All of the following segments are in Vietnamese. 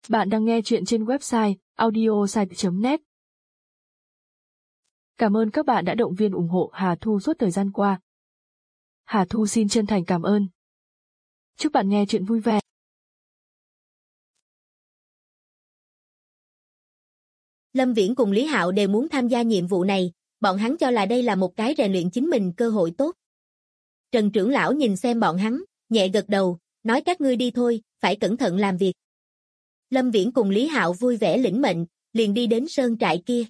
Bạn đang nghe chuyện trên website audiosite.net. Cảm ơn các bạn đã động viên ủng hộ Hà Thu suốt thời gian qua. Hà Thu xin chân thành cảm ơn. Chúc bạn nghe chuyện vui vẻ. Lâm Viễn cùng Lý Hạo đều muốn tham gia nhiệm vụ này, bọn hắn cho là đây là một cái rèn luyện chính mình cơ hội tốt. Trần trưởng lão nhìn xem bọn hắn, nhẹ gật đầu, nói các ngươi đi thôi, phải cẩn thận làm việc. Lâm Viễn cùng Lý Hạo vui vẻ lĩnh mệnh, liền đi đến sơn trại kia.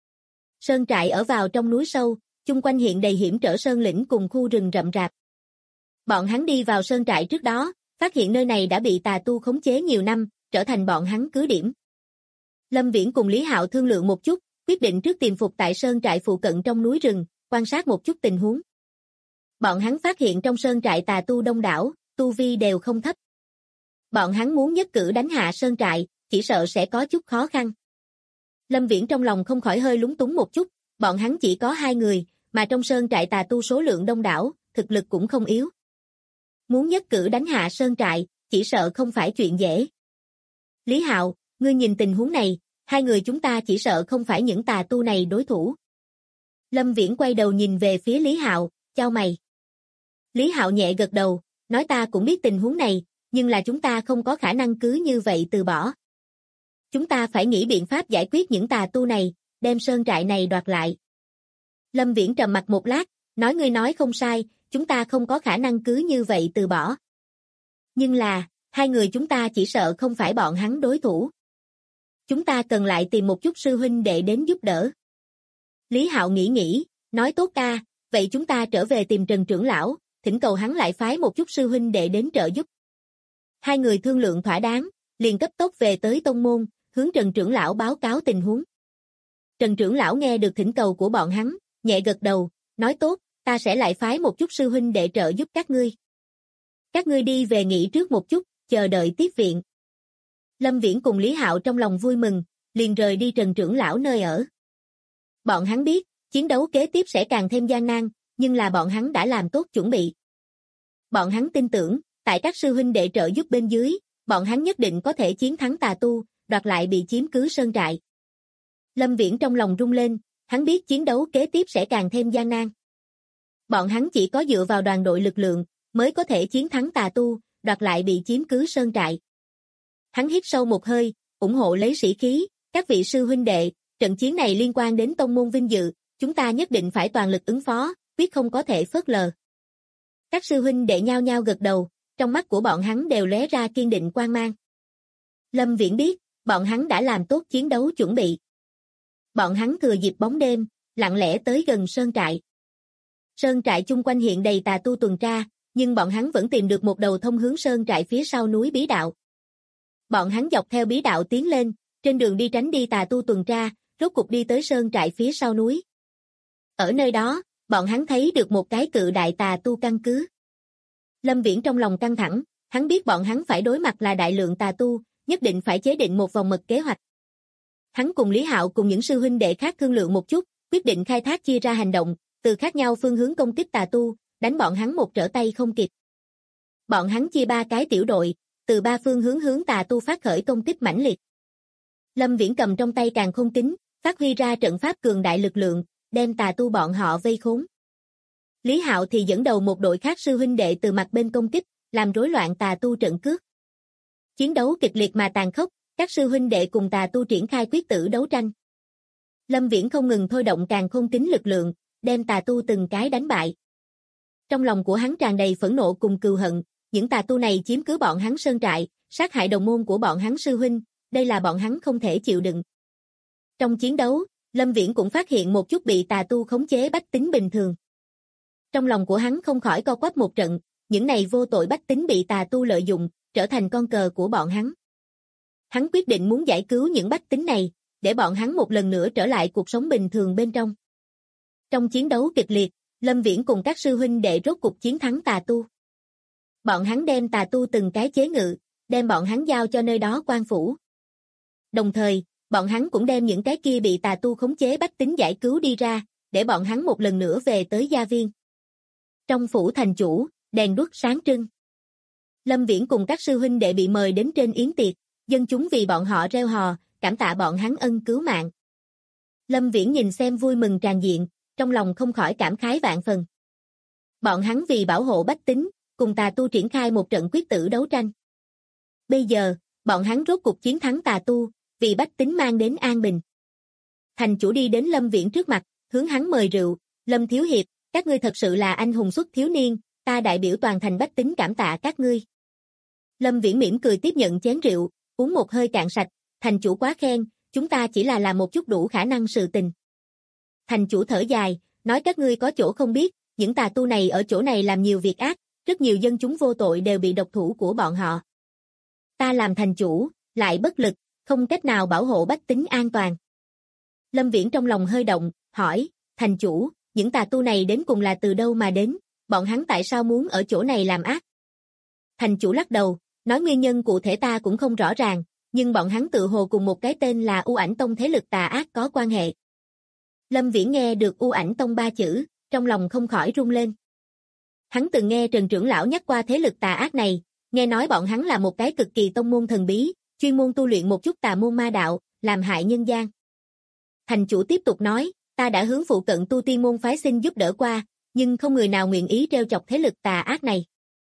Sơn trại ở vào trong núi sâu, chung quanh hiện đầy hiểm trở sơn lĩnh cùng khu rừng rậm rạp. Bọn hắn đi vào sơn trại trước đó, phát hiện nơi này đã bị tà tu khống chế nhiều năm, trở thành bọn hắn cứ điểm. Lâm Viễn cùng Lý Hạo thương lượng một chút, quyết định trước tiềm phục tại sơn trại phụ cận trong núi rừng, quan sát một chút tình huống. Bọn hắn phát hiện trong sơn trại tà tu đông đảo, tu vi đều không thấp. Bọn hắn muốn nhất cử đánh hạ sơn trại, chỉ sợ sẽ có chút khó khăn. Lâm Viễn trong lòng không khỏi hơi lúng túng một chút, bọn hắn chỉ có 2 người, mà trong sơn trại tà tu số lượng đông đảo, thực lực cũng không yếu. Muốn nhất cử đánh hạ sơn trại, chỉ sợ không phải chuyện dễ. Lý Hạo, ngươi nhìn tình huống này, 2 người chúng ta chỉ sợ không phải những tà tu này đối thủ. Lâm Viễn quay đầu nhìn về phía Lý Hạo, chau mày. Lý Hạo nhẹ gật đầu, nói ta cũng biết tình huống này, nhưng là chúng ta không có khả năng cứ như vậy từ bỏ. Chúng ta phải nghĩ biện pháp giải quyết những tà tu này, đem sơn trại này đoạt lại. Lâm Viễn trầm mặt một lát, nói ngươi nói không sai, chúng ta không có khả năng cứ như vậy từ bỏ. Nhưng là, 2 người chúng ta chỉ sợ không phải bọn hắn đối thủ. Chúng ta cần lại tìm một chút sư huynh đệ đến giúp đỡ. Lý Hạo nghĩ, nói tốt ca, vậy chúng ta trở về tìm Trần trưởng lão, thỉnh cầu hắn lại phái một chút sư huynh đệ đến trợ giúp. 2 người thương lượng thỏa đáng, liền cấp tốc về tới tông môn, hướng Trần trưởng lão báo cáo tình huống. Trần trưởng lão nghe được thỉnh cầu của bọn hắn, nhẹ gật đầu, nói tốt, ta sẽ lại phái một chút sư huynh đệ trợ giúp các ngươi. Các ngươi đi về nghỉ trước một chút, chờ đợi tiếp viện. Lâm Viễn cùng Lý Hạo trong lòng vui mừng, liền rời đi Trần trưởng lão nơi ở. Bọn hắn biết, chiến đấu kế tiếp sẽ càng thêm gian nan, nhưng là bọn hắn đã làm tốt chuẩn bị. Bọn hắn tin tưởng, tại các sư huynh đệ trợ giúp bên dưới, bọn hắn nhất định có thể chiến thắng tà tu, đoạt lại bị chiếm cứ sơn trại. Lâm Viễn trong lòng rung lên, hắn biết chiến đấu kế tiếp sẽ càng thêm gian nan. Bọn hắn chỉ có dựa vào đoàn đội lực lượng, mới có thể chiến thắng tà tu, đoạt lại bị chiếm cứ sơn trại. Hắn hít sâu một hơi, ủng hộ lấy sĩ khí, các vị sư huynh đệ, trận chiến này liên quan đến tông môn vinh dự, chúng ta nhất định phải toàn lực ứng phó, quyết không có thể phớt lờ. Các sư huynh đệ nhao nhao gật đầu, trong mắt của bọn hắn đều lóe ra kiên định quang mang. Lâm Viễn biết, bọn hắn đã làm tốt chiến đấu chuẩn bị. Bọn hắn thừa dịp bóng đêm, lặng lẽ tới gần sơn trại. Sơn trại chung quanh hiện đầy tà tu tuần tra, nhưng bọn hắn vẫn tìm được một đầu thông hướng sơn trại phía sau núi bí đạo. Bọn hắn dọc theo bí đạo tiến lên, trên đường đi tránh đi tà tu tuần tra, rốt cục đi tới sơn trại phía sau núi. Ở nơi đó, bọn hắn thấy được một cái cự đại tà tu căn cứ. Lâm Viễn trong lòng căng thẳng, hắn biết bọn hắn phải đối mặt là đại lượng tà tu, nhất định phải chế định một vòng mật kế hoạch. Hắn cùng Lý Hạo cùng những sư huynh đệ khác thương lượng một chút, quyết định khai thác chia ra hành động, từ khác nhau phương hướng công kích tà tu, đánh bọn hắn một trở tay không kịp. Bọn hắn chia 3 cái tiểu đội, từ 3 phương hướng tà tu phát khởi công kích mãnh liệt. Lâm Viễn cầm trong tay càn khôn kính, phát huy ra trận pháp cường đại lực lượng, đem tà tu bọn họ vây khốn. Lý Hạo thì dẫn đầu một đội khác sư huynh đệ từ mặt bên công kích, làm rối loạn tà tu trận cước. Chiến đấu kịch liệt mà tàn khốc, các sư huynh đệ cùng tà tu triển khai quyết tử đấu tranh. Lâm Viễn không ngừng thôi động càn khôn kính lực lượng, đem tà tu từng cái đánh bại. Trong lòng của hắn tràn đầy phẫn nộ cùng cừu hận, những tà tu này chiếm cứ bọn hắn sơn trại, sát hại đồng môn của bọn hắn sư huynh, đây là bọn hắn không thể chịu đựng. Trong chiến đấu, Lâm Viễn cũng phát hiện một chút bị tà tu khống chế bách tính bình thường. Trong lòng của hắn không khỏi co quắp một trận, những này vô tội bách tính bị tà tu lợi dụng, trở thành con cờ của bọn hắn. Hắn quyết định muốn giải cứu những bách tính này, để bọn hắn một lần nữa trở lại cuộc sống bình thường bên trong. Trong chiến đấu kịch liệt, Lâm Viễn cùng các sư huynh đệ rốt cục chiến thắng tà tu. Bọn hắn đem tà tu từng cái chế ngự, đem bọn hắn giao cho nơi đó quan phủ. Đồng thời, bọn hắn cũng đem những cái kia bị tà tu khống chế bách tính giải cứu đi ra, để bọn hắn một lần nữa về tới gia viên. Trong phủ thành chủ, đèn đuốc sáng trưng. Lâm Viễn cùng các sư huynh đệ bị mời đến trên yến tiệc, Dân chúng vì bọn họ reo hò, cảm tạ bọn hắn ân cứu mạng. Lâm Viễn nhìn xem vui mừng tràn diện, trong lòng không khỏi cảm khái vạn phần. Bọn hắn vì bảo hộ bách tính, cùng tà tu triển khai một trận quyết tử đấu tranh. Bây giờ, bọn hắn rốt cục chiến thắng tà tu, vì bách tính mang đến an bình. Thành chủ đi đến Lâm Viễn trước mặt, hướng hắn mời rượu, Lâm Thiếu Hiệp, các ngươi thật sự là anh hùng xuất thiếu niên, ta đại biểu toàn thành bách tính cảm tạ các ngươi. Lâm Viễn mỉm cười tiếp nhận chén rượu, uống một hơi cạn sạch, thành chủ quá khen, chúng ta chỉ là làm một chút đủ khả năng sự tình. Thành chủ thở dài, nói các ngươi có chỗ không biết, những tà tu này ở chỗ này làm nhiều việc ác, rất nhiều dân chúng vô tội đều bị độc thủ của bọn họ. Ta làm thành chủ, lại bất lực, không cách nào bảo hộ bách tính an toàn. Lâm Viễn trong lòng hơi động, hỏi, thành chủ, những tà tu này đến cùng là từ đâu mà đến, bọn hắn tại sao muốn ở chỗ này làm ác? Thành chủ lắc đầu, nói nguyên nhân cụ thể ta cũng không rõ ràng, nhưng bọn hắn tự hồ cùng một cái tên là U Ảnh Tông thế lực tà ác có quan hệ. Lâm Viễn nghe được U Ảnh Tông 3 chữ, trong lòng không khỏi rung lên. Hắn từng nghe Trần trưởng lão nhắc qua thế lực tà ác này, nghe nói bọn hắn là một cái cực kỳ tông môn thần bí, chuyên môn tu luyện một chút tà môn ma đạo, làm hại nhân gian. Thành chủ tiếp tục nói, ta đã hướng phụ cận tu tiên môn phái xin giúp đỡ qua, nhưng không người nào nguyện ý trêu chọc thế lực tà ác này.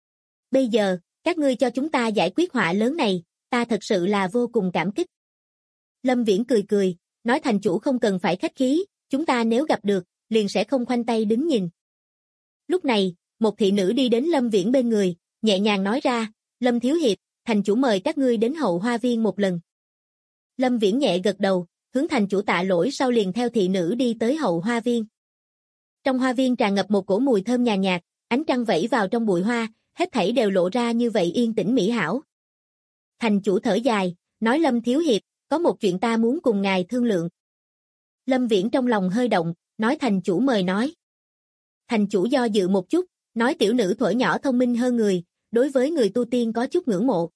Bây giờ, các ngươi cho chúng ta giải quyết họa lớn này, ta thật sự là vô cùng cảm kích. Lâm Viễn cười cười, nói thành chủ không cần phải khách khí, chúng ta nếu gặp được, liền sẽ không khoanh tay đứng nhìn. Lúc này, một thị nữ đi đến Lâm Viễn bên người, nhẹ nhàng nói ra, Lâm Thiếu Hiệp, thành chủ mời các ngươi đến hậu hoa viên một lần. Lâm Viễn nhẹ gật đầu, hướng thành chủ tạ lỗi sau liền theo thị nữ đi tới hậu hoa viên. Trong hoa viên tràn ngập một cổ mùi thơm nhàn nhạt, ánh trăng vẩy vào trong bụi hoa, hết thảy đều lộ ra như vậy yên tĩnh mỹ hảo. Thành chủ thở dài, nói Lâm Thiếu Hiệp, có một chuyện ta muốn cùng ngài thương lượng. Lâm Viễn trong lòng hơi động, nói thành chủ mời nói. Thành chủ do dự một chút, nói tiểu nữ thuở nhỏ thông minh hơn người, đối với người tu tiên có chút ngưỡng mộ.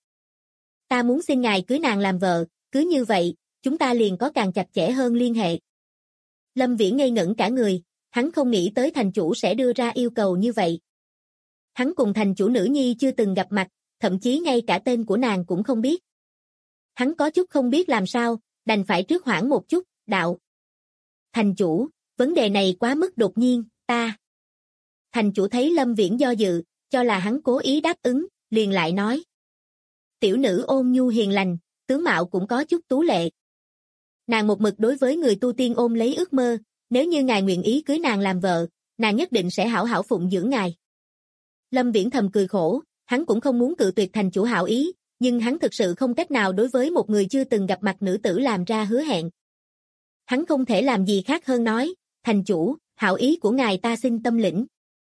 Ta muốn xin ngài cưới nàng làm vợ, cứ như vậy, chúng ta liền có càng chặt chẽ hơn liên hệ. Lâm Viễn ngây ngẩn cả người, hắn không nghĩ tới thành chủ sẽ đưa ra yêu cầu như vậy. Hắn cùng thành chủ nữ nhi chưa từng gặp mặt, thậm chí ngay cả tên của nàng cũng không biết. Hắn có chút không biết làm sao, đành phải trước hoãn một chút, đạo. Thành chủ, vấn đề này quá mức đột nhiên, ta. Thành chủ thấy Lâm Viễn do dự, cho là hắn cố ý đáp ứng, liền lại nói. Tiểu nữ ôn nhu hiền lành, tướng mạo cũng có chút tú lệ. Nàng một mực đối với người tu tiên ôm lấy ước mơ, nếu như ngài nguyện ý cưới nàng làm vợ, nàng nhất định sẽ hảo hảo phụng dưỡng ngài. Lâm Viễn thầm cười khổ, hắn cũng không muốn cự tuyệt thành chủ hảo ý, nhưng hắn thực sự không cách nào đối với một người chưa từng gặp mặt nữ tử làm ra hứa hẹn. Hắn không thể làm gì khác hơn nói, thành chủ, hảo ý của ngài ta xin tâm lĩnh.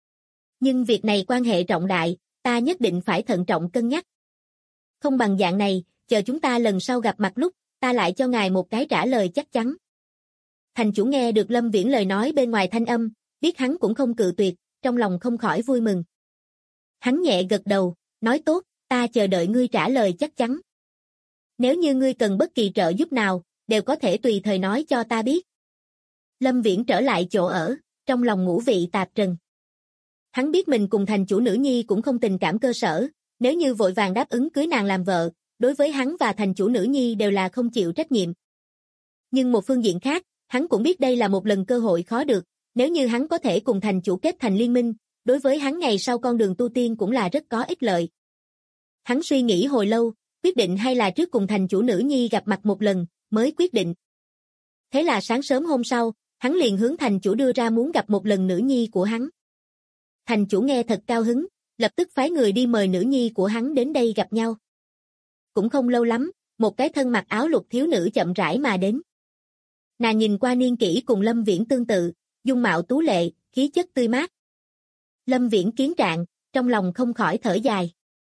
Nhưng việc này quan hệ trọng đại, ta nhất định phải thận trọng cân nhắc. Không bằng dạng này, chờ chúng ta lần sau gặp mặt lúc, ta lại cho ngài một cái trả lời chắc chắn. Thành chủ nghe được Lâm Viễn lời nói bên ngoài thanh âm, biết hắn cũng không cự tuyệt, trong lòng không khỏi vui mừng. Hắn nhẹ gật đầu, nói tốt, ta chờ đợi ngươi trả lời chắc chắn. Nếu như ngươi cần bất kỳ trợ giúp nào, đều có thể tùy thời nói cho ta biết. Lâm Viễn trở lại chỗ ở, trong lòng ngũ vị tạp trần. Hắn biết mình cùng thành chủ nữ nhi cũng không tình cảm cơ sở, nếu như vội vàng đáp ứng cưới nàng làm vợ, đối với hắn và thành chủ nữ nhi đều là không chịu trách nhiệm. Nhưng một phương diện khác, hắn cũng biết đây là một lần cơ hội khó được, nếu như hắn có thể cùng thành chủ kết thành liên minh, đối với hắn ngày sau con đường tu tiên cũng là rất có ích lợi. Hắn suy nghĩ hồi lâu, quyết định hay là trước cùng thành chủ nữ nhi gặp mặt một lần, mới quyết định. Thế là sáng sớm hôm sau, hắn liền hướng thành chủ đưa ra muốn gặp một lần nữ nhi của hắn. Thành chủ nghe thật cao hứng, lập tức phái người đi mời nữ nhi của hắn đến đây gặp nhau. Cũng không lâu lắm, một cái thân mặc áo lục thiếu nữ chậm rãi mà đến. Nàng nhìn qua niên kỷ cùng Lâm Viễn tương tự, dung mạo tú lệ, khí chất tươi mát. Lâm Viễn kiến trạng, trong lòng không khỏi thở dài.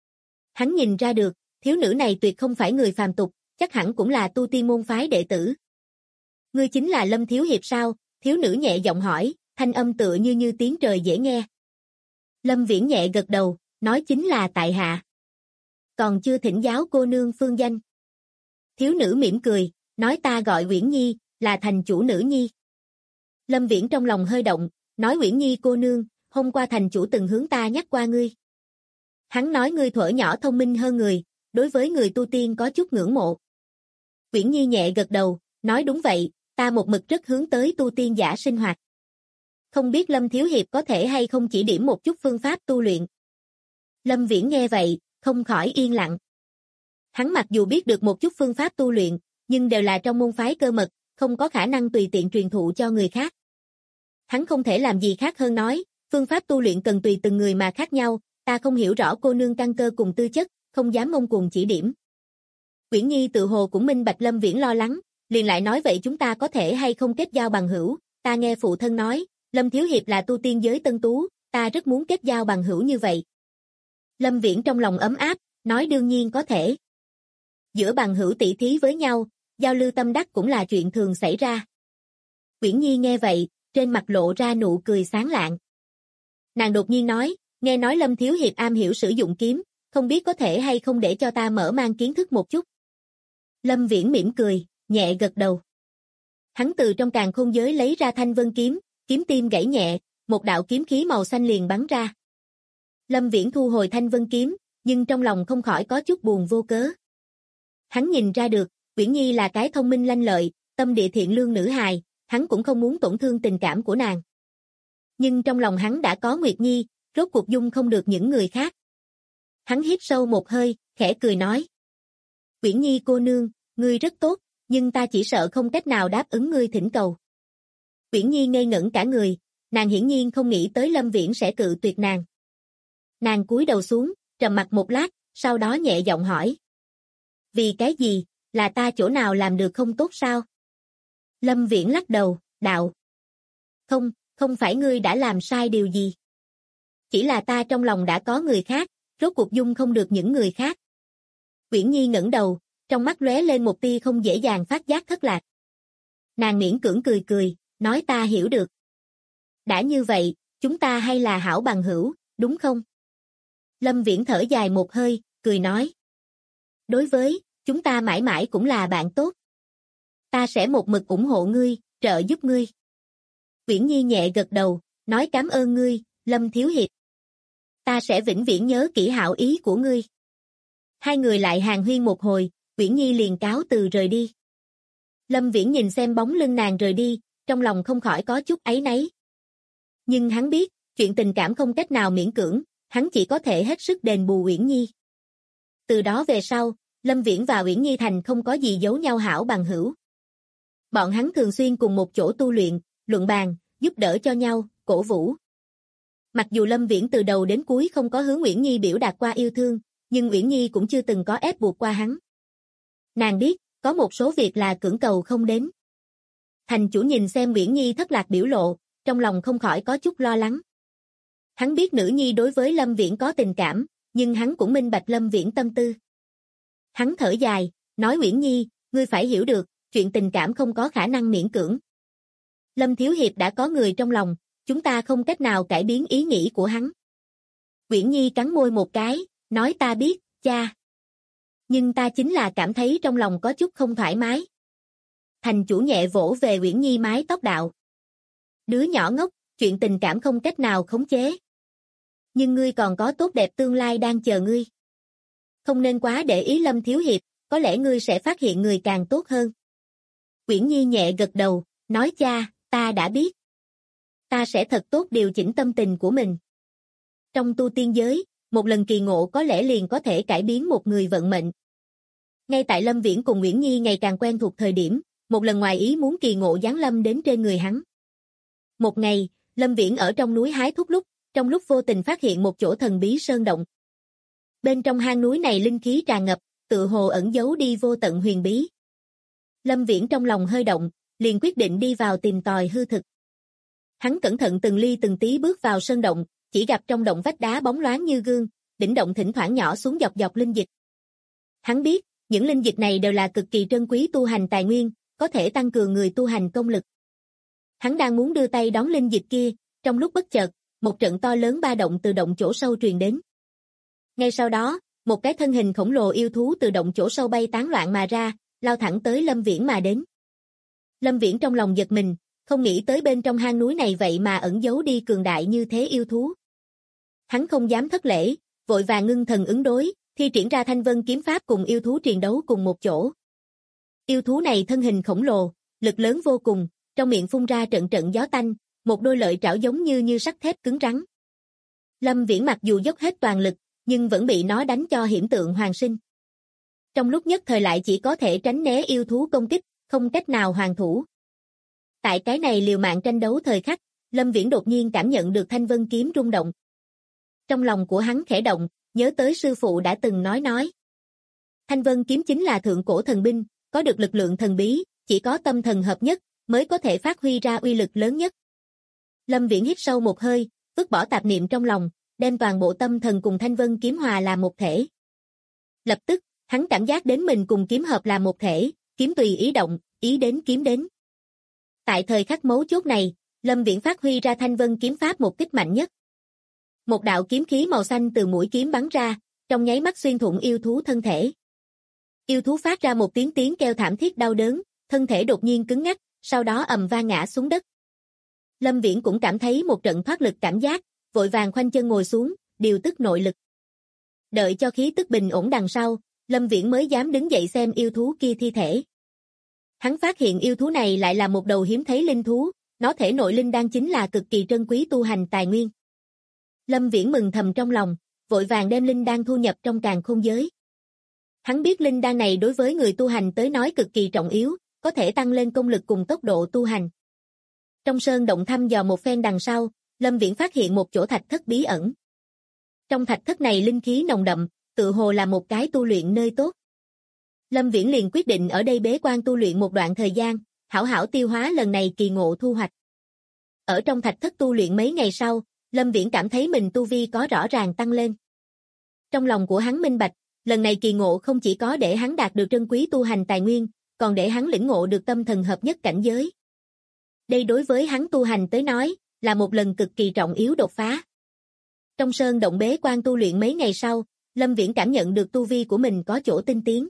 Hắn nhìn ra được, thiếu nữ này tuyệt không phải người phàm tục, chắc hẳn cũng là tu tiên môn phái đệ tử. Ngươi chính là Lâm Thiếu Hiệp sao? Thiếu nữ nhẹ giọng hỏi, thanh âm tựa như tiếng trời dễ nghe. Lâm Viễn nhẹ gật đầu, nói chính là tại hạ. Còn chưa thỉnh giáo cô nương phương danh. Thiếu nữ mỉm cười, nói ta gọi Uyển Nhi, là thành chủ nữ nhi. Lâm Viễn trong lòng hơi động, nói Uyển Nhi cô nương, hôm qua thành chủ từng hướng ta nhắc qua ngươi. Hắn nói ngươi thuở nhỏ thông minh hơn người, đối với người tu tiên có chút ngưỡng mộ. Uyển Nhi nhẹ gật đầu, nói đúng vậy, ta một mực rất hướng tới tu tiên giả sinh hoạt. Không biết Lâm Thiếu Hiệp có thể hay không chỉ điểm một chút phương pháp tu luyện. Lâm Viễn nghe vậy, không khỏi yên lặng. Hắn mặc dù biết được một chút phương pháp tu luyện, nhưng đều là trong môn phái cơ mật, không có khả năng tùy tiện truyền thụ cho người khác. Hắn không thể làm gì khác hơn nói, phương pháp tu luyện cần tùy từng người mà khác nhau, ta không hiểu rõ cô nương căn cơ cùng tư chất, không dám ngông cuồng chỉ điểm. Uyển Nhi tự hồ cũng minh bạch Lâm Viễn lo lắng, liền lại nói vậy chúng ta có thể hay không kết giao bằng hữu, ta nghe phụ thân nói, Lâm Thiếu Hiệp là tu tiên giới tân tú, ta rất muốn kết giao bằng hữu như vậy. Lâm Viễn trong lòng ấm áp, nói đương nhiên có thể. Giữa bằng hữu tỷ thí với nhau, giao lưu tâm đắc cũng là chuyện thường xảy ra. Uyển Nhi nghe vậy, trên mặt lộ ra nụ cười sáng lạng. Nàng đột nhiên nói, nghe nói Lâm Thiếu Hiệp am hiểu sử dụng kiếm, không biết có thể hay không để cho ta mở mang kiến thức một chút. Lâm Viễn mỉm cười, nhẹ gật đầu. Hắn từ trong càn khôn giới lấy ra thanh vân kiếm, kiếm tim gãy nhẹ, một đạo kiếm khí màu xanh liền bắn ra. Lâm Viễn thu hồi thanh vân kiếm, nhưng trong lòng không khỏi có chút buồn vô cớ. Hắn nhìn ra được, Uyển Nhi là cái thông minh lanh lợi, tâm địa thiện lương nữ hài, hắn cũng không muốn tổn thương tình cảm của nàng. Nhưng trong lòng hắn đã có Nguyệt Nhi, rốt cuộc dung không được những người khác. Hắn hít sâu một hơi, khẽ cười nói. Uyển Nhi cô nương, ngươi rất tốt, nhưng ta chỉ sợ không cách nào đáp ứng ngươi thỉnh cầu. Uyển Nhi ngây ngẩn cả người, nàng hiển nhiên không nghĩ tới Lâm Viễn sẽ cự tuyệt nàng. Nàng cúi đầu xuống, trầm mặc một lát, sau đó nhẹ giọng hỏi. Vì cái gì, là ta chỗ nào làm được không tốt sao? Lâm Viễn lắc đầu, đạo. Không phải ngươi đã làm sai điều gì. Chỉ là ta trong lòng đã có người khác, rốt cuộc dung không được những người khác. Uyển Nhi ngẩng đầu, trong mắt lóe lên một tia không dễ dàng phát giác thất lạc. Nàng miễn cưỡng cười cười, nói ta hiểu được. Đã như vậy, chúng ta hay là hảo bằng hữu, đúng không? Lâm Viễn thở dài một hơi, cười nói. Đối với, chúng ta mãi mãi cũng là bạn tốt. Ta sẽ một mực ủng hộ ngươi, trợ giúp ngươi. Uyển Nhi nhẹ gật đầu, nói cảm ơn ngươi, Lâm Thiếu Hiệp. Ta sẽ vĩnh viễn nhớ kỹ hảo ý của ngươi. Hai người lại hàn huyên một hồi, Uyển Nhi liền cáo từ rời đi. Lâm Viễn nhìn xem bóng lưng nàng rời đi, trong lòng không khỏi có chút áy náy. Nhưng hắn biết, chuyện tình cảm không cách nào miễn cưỡng, hắn chỉ có thể hết sức đền bù Uyển Nhi. Từ đó về sau, Lâm Viễn và Uyển Nhi thành không có gì giấu nhau hảo bằng hữu. Bọn hắn thường xuyên cùng một chỗ tu luyện, luận bàn, giúp đỡ cho nhau, cổ vũ. Mặc dù Lâm Viễn từ đầu đến cuối không có hướng Uyển Nhi biểu đạt qua yêu thương, nhưng Uyển Nhi cũng chưa từng có ép buộc qua hắn. Nàng biết, có một số việc là cưỡng cầu không đến. Thành chủ nhìn xem Uyển Nhi thất lạc biểu lộ, trong lòng không khỏi có chút lo lắng. Hắn biết nữ nhi đối với Lâm Viễn có tình cảm, nhưng hắn cũng minh bạch Lâm Viễn tâm tư. Hắn thở dài, nói Uyển Nhi, ngươi phải hiểu được, chuyện tình cảm không có khả năng miễn cưỡng. Lâm Thiếu Hiệp đã có người trong lòng, chúng ta không cách nào cải biến ý nghĩ của hắn. Uyển Nhi cắn môi một cái, nói ta biết, cha. Nhưng ta chính là cảm thấy trong lòng có chút không thoải mái. Thành chủ nhẹ vỗ về Uyển Nhi mái tóc đạo. Đứa nhỏ ngốc, chuyện tình cảm không cách nào khống chế. Nhưng ngươi còn có tốt đẹp tương lai đang chờ ngươi. Không nên quá để ý Lâm Thiếu Hiệp, có lẽ ngươi sẽ phát hiện người càng tốt hơn. Uyển Nhi nhẹ gật đầu, nói cha, ta đã biết. Ta sẽ thật tốt điều chỉnh tâm tình của mình. Trong tu tiên giới, một lần kỳ ngộ có lẽ liền có thể cải biến một người vận mệnh. Ngay tại Lâm Viễn cùng Uyển Nhi ngày càng quen thuộc thời điểm, một lần ngoài ý muốn kỳ ngộ giáng lâm đến trên người hắn. Một ngày, Lâm Viễn ở trong núi hái thuốc lúc, trong lúc vô tình phát hiện một chỗ thần bí sơn động. Bên trong hang núi này linh khí tràn ngập, tự hồ ẩn giấu đi vô tận huyền bí. Lâm Viễn trong lòng hơi động, liền quyết định đi vào tìm tòi hư thực. Hắn cẩn thận từng ly từng tí bước vào sơn động, chỉ gặp trong động vách đá bóng loáng như gương, đỉnh động thỉnh thoảng nhỏ xuống dọc dọc linh dịch. Hắn biết, những linh dịch này đều là cực kỳ trân quý tu hành tài nguyên, có thể tăng cường người tu hành công lực. Hắn đang muốn đưa tay đón linh dịch kia, trong lúc bất chợt, một trận to lớn ba động từ động chỗ sâu truyền đến. Ngay sau đó, một cái thân hình khổng lồ yêu thú từ động chỗ sâu bay tán loạn mà ra, lao thẳng tới Lâm Viễn mà đến. Lâm Viễn trong lòng giật mình, không nghĩ tới bên trong hang núi này vậy mà ẩn giấu đi cường đại như thế yêu thú. Hắn không dám thất lễ, vội vàng ngưng thần ứng đối, thi triển ra Thanh Vân kiếm pháp cùng yêu thú triền đấu cùng một chỗ. Yêu thú này thân hình khổng lồ, lực lớn vô cùng, trong miệng phun ra trận trận gió tanh, một đôi lợi trảo giống như sắt thép cứng rắn. Lâm Viễn mặc dù dốc hết toàn lực, nhưng vẫn bị nó đánh cho hiểm tượng hoàn sinh. Trong lúc nhất thời lại chỉ có thể tránh né yêu thú công kích, không cách nào hoàn thủ. Tại cái này liều mạng tranh đấu thời khắc, Lâm Viễn đột nhiên cảm nhận được Thanh Vân kiếm rung động. Trong lòng của hắn khẽ động, nhớ tới sư phụ đã từng nói. Thanh Vân kiếm chính là thượng cổ thần binh, có được lực lượng thần bí, chỉ có tâm thần hợp nhất, mới có thể phát huy ra uy lực lớn nhất. Lâm Viễn hít sâu một hơi, vứt bỏ tạp niệm trong lòng, đem toàn bộ tâm thần cùng Thanh Vân kiếm hòa làm một thể. Lập tức, hắn cảm giác đến mình cùng kiếm hợp làm một thể, kiếm tùy ý động, ý đến kiếm đến. Tại thời khắc mấu chốt này, Lâm Viễn phát huy ra Thanh Vân kiếm pháp một kích mạnh nhất. Một đạo kiếm khí màu xanh từ mũi kiếm bắn ra, trong nháy mắt xuyên thủng yêu thú thân thể. Yêu thú phát ra một tiếng kêu thảm thiết đau đớn, thân thể đột nhiên cứng ngắc, sau đó ầm vang ngã xuống đất. Lâm Viễn cũng cảm thấy một trận thoát lực cảm giác, vội vàng khoanh chân ngồi xuống, điều tức nội lực. Đợi cho khí tức bình ổn đằng sau, Lâm Viễn mới dám đứng dậy xem yêu thú kia thi thể. Hắn phát hiện yêu thú này lại là một đầu hiếm thấy linh thú, nó thể nội linh đan chính là cực kỳ trân quý tu hành tài nguyên. Lâm Viễn mừng thầm trong lòng, vội vàng đem linh đan thu nhập trong càn khôn giới. Hắn biết linh đan này đối với người tu hành tới nói cực kỳ trọng yếu, có thể tăng lên công lực cùng tốc độ tu hành. Trong sơn động thăm dò một phen đằng sau, Lâm Viễn phát hiện một chỗ thạch thất bí ẩn. Trong thạch thất này linh khí nồng đậm, tự hồ là một cái tu luyện nơi tốt. Lâm Viễn liền quyết định ở đây bế quan tu luyện một đoạn thời gian, hảo hảo tiêu hóa lần này kỳ ngộ thu hoạch. Ở trong thạch thất tu luyện mấy ngày sau, Lâm Viễn cảm thấy mình tu vi có rõ ràng tăng lên. Trong lòng của hắn minh bạch, lần này kỳ ngộ không chỉ có để hắn đạt được trân quý tu hành tài nguyên, còn để hắn lĩnh ngộ được tâm thần hợp nhất cảnh giới. Đây đối với hắn tu hành tới nói, là một lần cực kỳ trọng yếu đột phá. Trong sơn động bế quan tu luyện mấy ngày sau, Lâm Viễn cảm nhận được tu vi của mình có chỗ tinh tiến.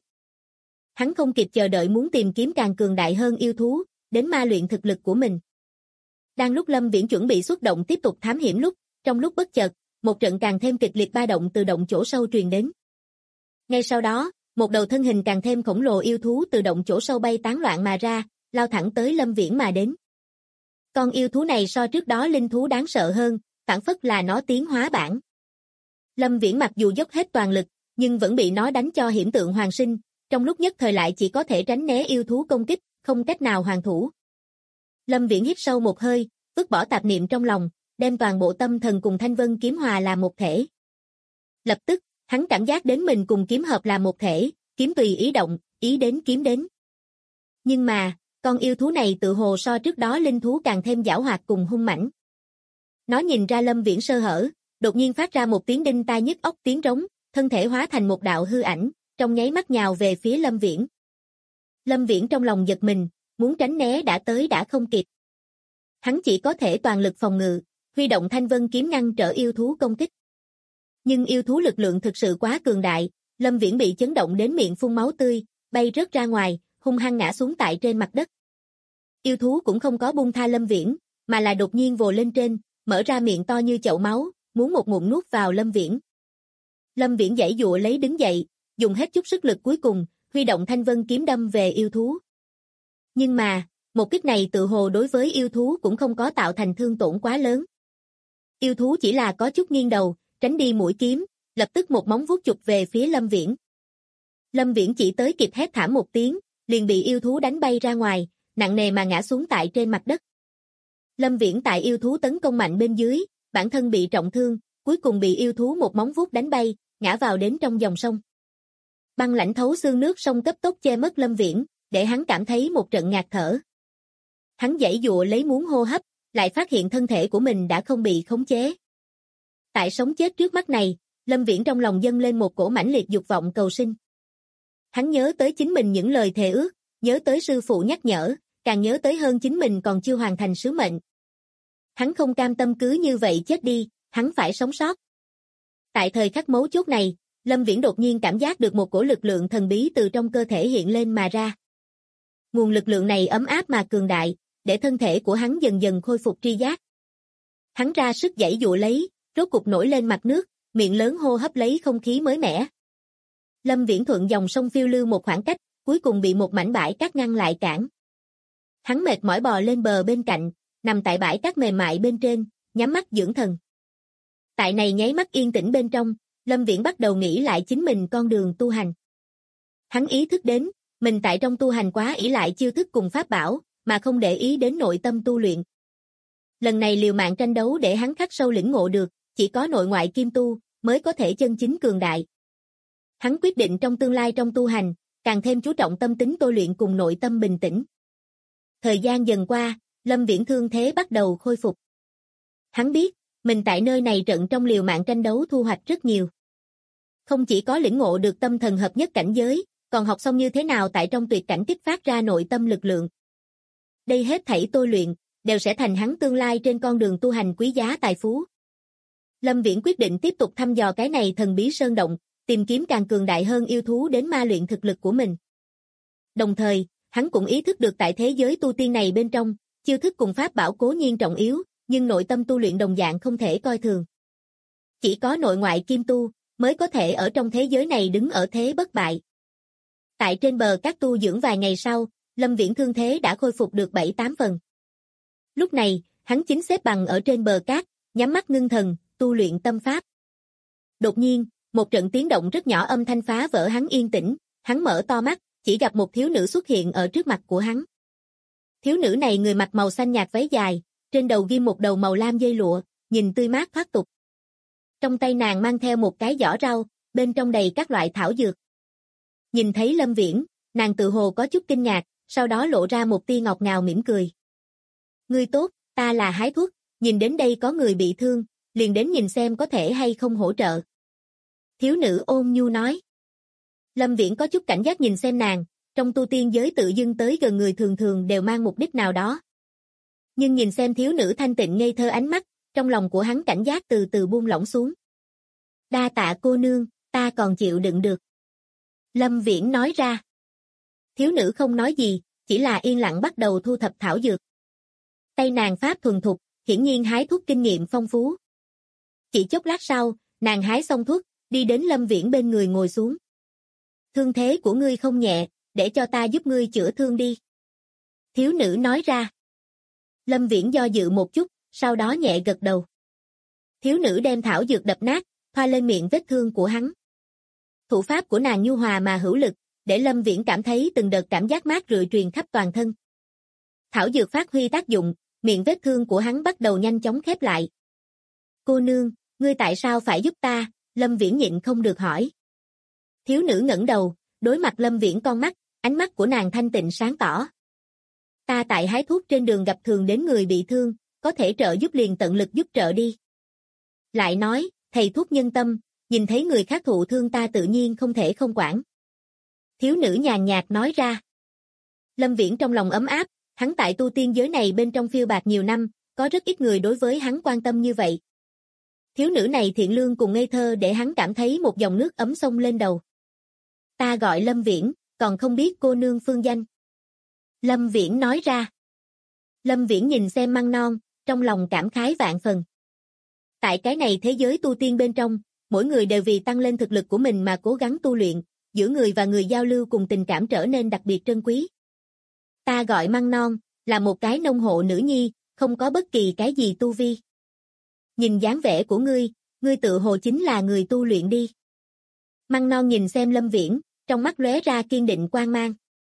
Hắn không kịp chờ đợi muốn tìm kiếm càng cường đại hơn yêu thú, đến ma luyện thực lực của mình. Đang lúc Lâm Viễn chuẩn bị xuất động tiếp tục thám hiểm lúc, trong lúc bất chợt, một trận càng thêm kịch liệt ba động từ động chỗ sâu truyền đến. Ngay sau đó, một đầu thân hình càng thêm khổng lồ yêu thú từ động chỗ sâu bay tán loạn mà ra, lao thẳng tới Lâm Viễn mà đến. Con yêu thú này so trước đó linh thú đáng sợ hơn, phảng phất là nó tiến hóa bản. Lâm Viễn mặc dù dốc hết toàn lực, nhưng vẫn bị nó đánh cho hiểm tượng hoàn sinh, trong lúc nhất thời lại chỉ có thể tránh né yêu thú công kích, không cách nào hoàn thủ. Lâm Viễn hít sâu một hơi, vứt bỏ tạp niệm trong lòng, đem toàn bộ tâm thần cùng Thanh Vân kiếm hòa làm một thể. Lập tức, hắn cảm giác đến mình cùng kiếm hợp làm một thể, kiếm tùy ý động, ý đến kiếm đến. Nhưng mà, con yêu thú này tự hồ so trước đó linh thú càng thêm giảo hoạt cùng hung mãnh. Nó nhìn ra Lâm Viễn sơ hở, đột nhiên phát ra một tiếng đinh tai nhức óc tiếng rống, thân thể hóa thành một đạo hư ảnh, trong nháy mắt nhào về phía Lâm Viễn. Lâm Viễn trong lòng giật mình, muốn tránh né đã tới đã không kịp. Hắn chỉ có thể toàn lực phòng ngự, huy động Thanh Vân kiếm ngăn trở yêu thú công kích. Nhưng yêu thú lực lượng thực sự quá cường đại, Lâm Viễn bị chấn động đến miệng phun máu tươi, bay rớt ra ngoài, hung hăng ngã xuống tại trên mặt đất. Yêu thú cũng không có buông tha Lâm Viễn, mà là đột nhiên vồ lên trên, mở ra miệng to như chậu máu, muốn một ngụm nuốt vào Lâm Viễn. Lâm Viễn giãy giụa lấy đứng dậy, dùng hết chút sức lực cuối cùng, huy động Thanh Vân kiếm đâm về yêu thú. Nhưng mà, một kích này tự hồ đối với yêu thú cũng không có tạo thành thương tổn quá lớn. Yêu thú chỉ là có chút nghiêng đầu, tránh đi mũi kiếm, lập tức một móng vuốt chụp về phía Lâm Viễn. Lâm Viễn chỉ tới kịp hét thảm một tiếng, liền bị yêu thú đánh bay ra ngoài, nặng nề mà ngã xuống tại trên mặt đất. Lâm Viễn tại yêu thú tấn công mạnh bên dưới, bản thân bị trọng thương, cuối cùng bị yêu thú một móng vuốt đánh bay, ngã vào đến trong dòng sông. Băng lãnh thấu xương nước sông cấp tốc che mất Lâm Viễn, để hắn cảm thấy một trận ngạt thở. Hắn giãy giụa lấy muốn hô hấp, lại phát hiện thân thể của mình đã không bị khống chế. Tại sống chết trước mắt này, Lâm Viễn trong lòng dâng lên một cổ mãnh liệt dục vọng cầu sinh. Hắn nhớ tới chính mình những lời thề ước, nhớ tới sư phụ nhắc nhở, càng nhớ tới hơn chính mình còn chưa hoàn thành sứ mệnh. Hắn không cam tâm cứ như vậy chết đi, hắn phải sống sót. Tại thời khắc mấu chốt này, Lâm Viễn đột nhiên cảm giác được một cổ lực lượng thần bí từ trong cơ thể hiện lên mà ra. Nguồn lực lượng này ấm áp mà cường đại, để thân thể của hắn dần dần khôi phục tri giác. Hắn ra sức giãy giụa lấy, rốt cục nổi lên mặt nước, miệng lớn hô hấp lấy không khí mới mẻ. Lâm Viễn thuận dòng sông phiêu lưu một khoảng cách, cuối cùng bị một mảnh bãi cát ngăn lại cản. Hắn mệt mỏi bò lên bờ bên cạnh, nằm tại bãi cát mềm mại bên trên, nhắm mắt dưỡng thần. Tại này nháy mắt yên tĩnh bên trong, Lâm Viễn bắt đầu nghĩ lại chính mình con đường tu hành. Hắn ý thức đến, mình tại trong tu hành quá ỷ lại chiêu thức cùng pháp bảo, mà không để ý đến nội tâm tu luyện. Lần này liều mạng tranh đấu để hắn khắc sâu lĩnh ngộ được, chỉ có nội ngoại kim tu, mới có thể chân chính cường đại. Hắn quyết định trong tương lai trong tu hành, càng thêm chú trọng tâm tính tôi luyện cùng nội tâm bình tĩnh. Thời gian dần qua, Lâm Viễn thương thế bắt đầu khôi phục. Hắn biết, mình tại nơi này trận trong liều mạng tranh đấu thu hoạch rất nhiều. Không chỉ có lĩnh ngộ được tâm thần hợp nhất cảnh giới, còn học xong như thế nào tại trong tuyệt cảnh kích phát ra nội tâm lực lượng. Đây hết thảy tôi luyện, đều sẽ thành hắn tương lai trên con đường tu hành quý giá tài phú. Lâm Viễn quyết định tiếp tục thăm dò cái này thần bí sơn động, tìm kiếm càng cường đại hơn yêu thú đến ma luyện thực lực của mình. Đồng thời, hắn cũng ý thức được tại thế giới tu tiên này bên trong, chiêu thức cùng pháp bảo cố nhiên trọng yếu, nhưng nội tâm tu luyện đồng dạng không thể coi thường. Chỉ có nội ngoại kim tu, mới có thể ở trong thế giới này đứng ở thế bất bại. Tại trên bờ cát tu dưỡng vài ngày sau, Lâm Viễn thương thế đã khôi phục được 7-8 phần. Lúc này, hắn chính xếp bằng ở trên bờ cát, nhắm mắt ngưng thần, tu luyện tâm pháp. Đột nhiên, một trận tiếng động rất nhỏ âm thanh phá vỡ hắn yên tĩnh, hắn mở to mắt, chỉ gặp một thiếu nữ xuất hiện ở trước mặt của hắn. Thiếu nữ này người mặc màu xanh nhạt váy dài, trên đầu ghim một đầu màu lam dây lụa, nhìn tươi mát thoát tục. Trong tay nàng mang theo một cái giỏ rau, bên trong đầy các loại thảo dược. Nhìn thấy Lâm Viễn, nàng tự hồ có chút kinh ngạc, sau đó lộ ra một tia ngọt ngào mỉm cười. Ngươi tốt, ta là hái thuốc, nhìn đến đây có người bị thương, liền đến nhìn xem có thể hay không hỗ trợ. Thiếu nữ ôn nhu nói. Lâm Viễn có chút cảnh giác nhìn xem nàng, trong tu tiên giới tự dưng tới gần người thường thường đều mang mục đích nào đó. Nhưng nhìn xem thiếu nữ thanh tịnh ngây thơ ánh mắt, trong lòng của hắn cảnh giác từ từ buông lỏng xuống. Đa tạ cô nương, ta còn chịu đựng được. Lâm Viễn nói ra. Thiếu nữ không nói gì, chỉ là yên lặng bắt đầu thu thập thảo dược. Tay nàng pháp thuần thục, hiển nhiên hái thuốc kinh nghiệm phong phú. Chỉ chốc lát sau, nàng hái xong thuốc, đi đến Lâm Viễn bên người ngồi xuống. Thương thế của ngươi không nhẹ, để cho ta giúp ngươi chữa thương đi. Thiếu nữ nói ra. Lâm Viễn do dự một chút, sau đó nhẹ gật đầu. Thiếu nữ đem thảo dược đập nát, thoa lên miệng vết thương của hắn. Thủ pháp của nàng nhu hòa mà hữu lực, để Lâm Viễn cảm thấy từng đợt cảm giác mát rượi truyền khắp toàn thân. Thảo dược phát huy tác dụng, miệng vết thương của hắn bắt đầu nhanh chóng khép lại. Cô nương, ngươi tại sao phải giúp ta? Lâm Viễn nhịn không được hỏi. Thiếu nữ ngẩng đầu, đối mặt Lâm Viễn con mắt, ánh mắt của nàng thanh tịnh sáng tỏ. Ta tại hái thuốc trên đường gặp thường đến người bị thương, có thể trợ giúp liền tận lực giúp trợ đi. Lại nói, thầy thuốc nhân tâm, nhìn thấy người khác thụ thương ta tự nhiên không thể không quản. Thiếu nữ nhàn nhạt nói ra. Lâm Viễn trong lòng ấm áp, hắn tại tu tiên giới này bên trong phiêu bạt nhiều năm, có rất ít người đối với hắn quan tâm như vậy. Thiếu nữ này thiện lương cùng ngây thơ để hắn cảm thấy một dòng nước ấm xông lên đầu. Ta gọi Lâm Viễn, còn không biết cô nương phương danh. Lâm Viễn nói ra. Lâm Viễn nhìn xem măng non, trong lòng cảm khái vạn phần. Tại cái này thế giới tu tiên bên trong, mỗi người đều vì tăng lên thực lực của mình mà cố gắng tu luyện, giữa người và người giao lưu cùng tình cảm trở nên đặc biệt trân quý. Ta gọi măng non, là một cái nông hộ nữ nhi, không có bất kỳ cái gì tu vi. Nhìn dáng vẻ của ngươi tự hồ chính là người tu luyện đi. Măng non nhìn xem Lâm Viễn, trong mắt lóe ra kiên định quang mang.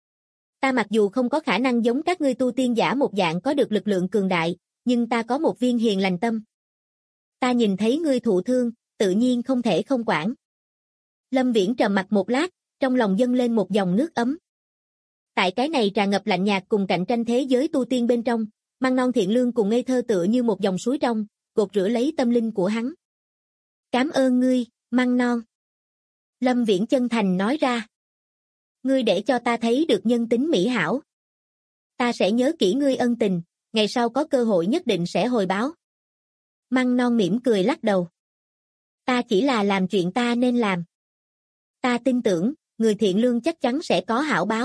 Ta mặc dù không có khả năng giống các ngươi tu tiên giả một dạng có được lực lượng cường đại, nhưng ta có một viên hiền lành tâm. Ta nhìn thấy ngươi thụ thương, tự nhiên không thể không quản. Lâm Viễn trầm mặc một lát, trong lòng dâng lên một dòng nước ấm. Tại cái này tràn ngập lạnh nhạt cùng cạnh tranh thế giới tu tiên bên trong, măng non thiện lương cùng ngây thơ tựa như một dòng suối trong, gột rửa lấy tâm linh của hắn. Cảm ơn ngươi, măng non. Lâm Viễn chân thành nói ra. Ngươi để cho ta thấy được nhân tính mỹ hảo. Ta sẽ nhớ kỹ ngươi ân tình, ngày sau có cơ hội nhất định sẽ hồi báo. Măng non mỉm cười lắc đầu. Ta chỉ là làm chuyện ta nên làm. Ta tin tưởng, người thiện lương chắc chắn sẽ có hảo báo.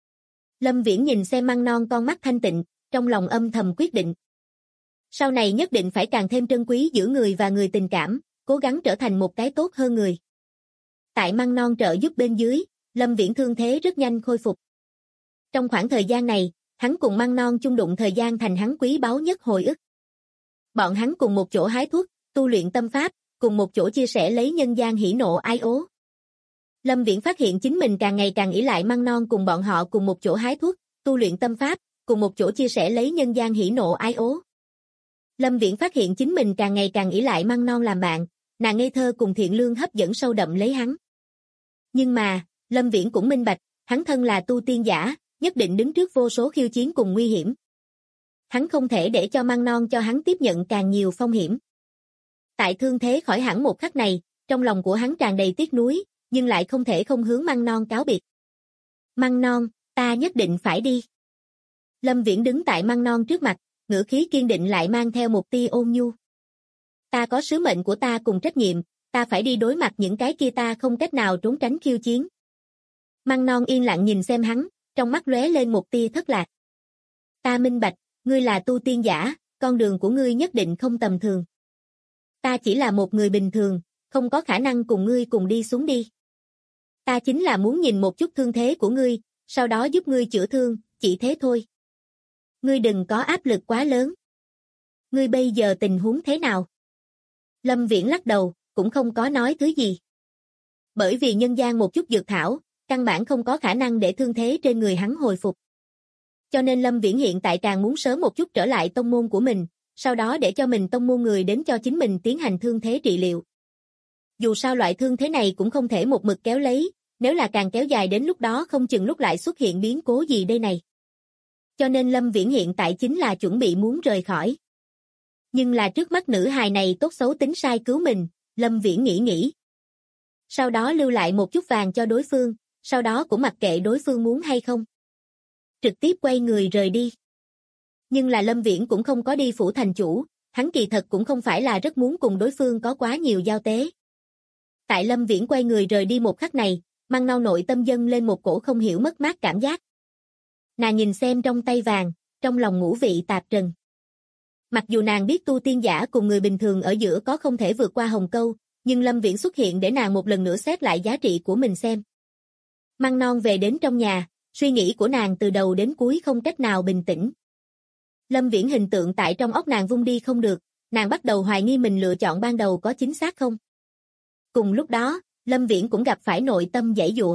Lâm Viễn nhìn xem măng non con mắt thanh tịnh, trong lòng âm thầm quyết định. Sau này nhất định phải càng thêm trân quý giữa người và người tình cảm, cố gắng trở thành một cái tốt hơn người. Tại Măng Non trợ giúp bên dưới, Lâm Viễn thương thế rất nhanh khôi phục. Trong khoảng thời gian này, hắn cùng Măng Non chung đụng thời gian thành hắn quý báu nhất hồi ức. Bọn hắn cùng một chỗ hái thuốc, tu luyện tâm pháp, cùng một chỗ chia sẻ lấy nhân gian hỉ nộ ái ố. Lâm Viễn phát hiện chính mình càng ngày càng ỷ lại Măng Non cùng bọn họ cùng một chỗ hái thuốc, tu luyện tâm pháp, cùng một chỗ chia sẻ lấy nhân gian hỉ nộ ái ố. Lâm Viễn phát hiện chính mình càng ngày càng ỷ lại Măng Non làm bạn, nàng ngây thơ cùng thiện lương hấp dẫn sâu đậm lấy hắn. Nhưng mà, Lâm Viễn cũng minh bạch, hắn thân là tu tiên giả, nhất định đứng trước vô số khiêu chiến cùng nguy hiểm. Hắn không thể để cho Măng Non cho hắn tiếp nhận càng nhiều phong hiểm. Tại thương thế khỏi hẳn một khắc này, trong lòng của hắn tràn đầy tiếc nuối, nhưng lại không thể không hướng Măng Non cáo biệt. Măng Non, ta nhất định phải đi. Lâm Viễn đứng tại Măng Non trước mặt, ngữ khí kiên định lại mang theo một tia ôn nhu. Ta có sứ mệnh của ta cùng trách nhiệm, ta phải đi đối mặt những cái kia ta không cách nào trốn tránh khiêu chiến. Măng Non yên lặng nhìn xem hắn, trong mắt lóe lên một tia thất lạc. Ta minh bạch, ngươi là tu tiên giả, con đường của ngươi nhất định không tầm thường. Ta chỉ là một người bình thường, không có khả năng cùng ngươi cùng đi xuống đi. Ta chính là muốn nhìn một chút thương thế của ngươi, sau đó giúp ngươi chữa thương, chỉ thế thôi. Ngươi đừng có áp lực quá lớn. Ngươi bây giờ tình huống thế nào? Lâm Viễn lắc đầu, cũng không có nói thứ gì. Bởi vì nhân gian một chút dược thảo, căn bản không có khả năng để thương thế trên người hắn hồi phục. Cho nên Lâm Viễn hiện tại càng muốn sớm một chút trở lại tông môn của mình, sau đó để cho mình tông môn người đến cho chính mình tiến hành thương thế trị liệu. Dù sao loại thương thế này cũng không thể một mực kéo lấy, nếu là càng kéo dài đến lúc đó không chừng lúc lại xuất hiện biến cố gì đây này. Cho nên Lâm Viễn hiện tại chính là chuẩn bị muốn rời khỏi. Nhưng là trước mắt nữ hài này tốt xấu tính sai cứu mình, Lâm Viễn nghĩ. Sau đó lưu lại một chút vàng cho đối phương, sau đó cũng mặc kệ đối phương muốn hay không. Trực tiếp quay người rời đi. Nhưng là Lâm Viễn cũng không có đi phủ thành chủ, hắn kỳ thật cũng không phải là rất muốn cùng đối phương có quá nhiều giao tế. Tại Lâm Viễn quay người rời đi một khắc này, Măng Non nội tâm dâng lên một cổ không hiểu mất mát cảm giác. Nàng nhìn xem trong tay vàng, trong lòng ngũ vị tạp trần. Mặc dù nàng biết tu tiên giả cùng người bình thường ở giữa có không thể vượt qua hồng câu, nhưng Lâm Viễn xuất hiện để nàng một lần nữa xét lại giá trị của mình xem. Măng Non về đến trong nhà, suy nghĩ của nàng từ đầu đến cuối không cách nào bình tĩnh. Lâm Viễn hình tượng tại trong óc nàng vung đi không được, nàng bắt đầu hoài nghi mình lựa chọn ban đầu có chính xác không. Cùng lúc đó, Lâm Viễn cũng gặp phải nội tâm giãy giụa.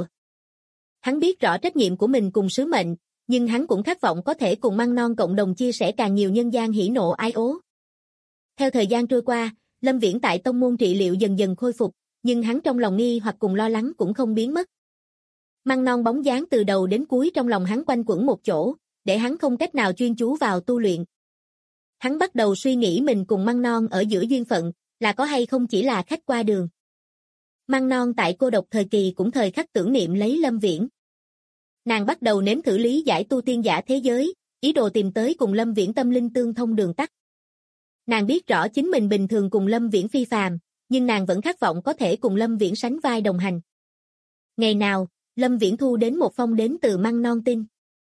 Hắn biết rõ trách nhiệm của mình cùng sứ mệnh, nhưng hắn cũng khát vọng có thể cùng Măng Non cộng đồng chia sẻ càng nhiều nhân gian hỉ nộ ái ố. Theo thời gian trôi qua, Lâm Viễn tại tông môn trị liệu dần dần khôi phục, nhưng hắn trong lòng nghi hoặc cùng lo lắng cũng không biến mất. Măng Non bóng dáng từ đầu đến cuối trong lòng hắn quanh quẩn một chỗ, để hắn không cách nào chuyên chú vào tu luyện. Hắn bắt đầu suy nghĩ mình cùng Măng Non ở giữa duyên phận, là có hay không chỉ là khách qua đường. Măng Non tại cô độc thời kỳ cũng thời khắc tưởng niệm lấy Lâm Viễn. Nàng bắt đầu nếm thử lý giải tu tiên giả thế giới, ý đồ tìm tới cùng Lâm Viễn tâm linh tương thông đường tắt. Nàng biết rõ chính mình bình thường cùng Lâm Viễn phi phàm, nhưng nàng vẫn khát vọng có thể cùng Lâm Viễn sánh vai đồng hành. Ngày nào, Lâm Viễn thu đến một phong đến từ Măng Non tin.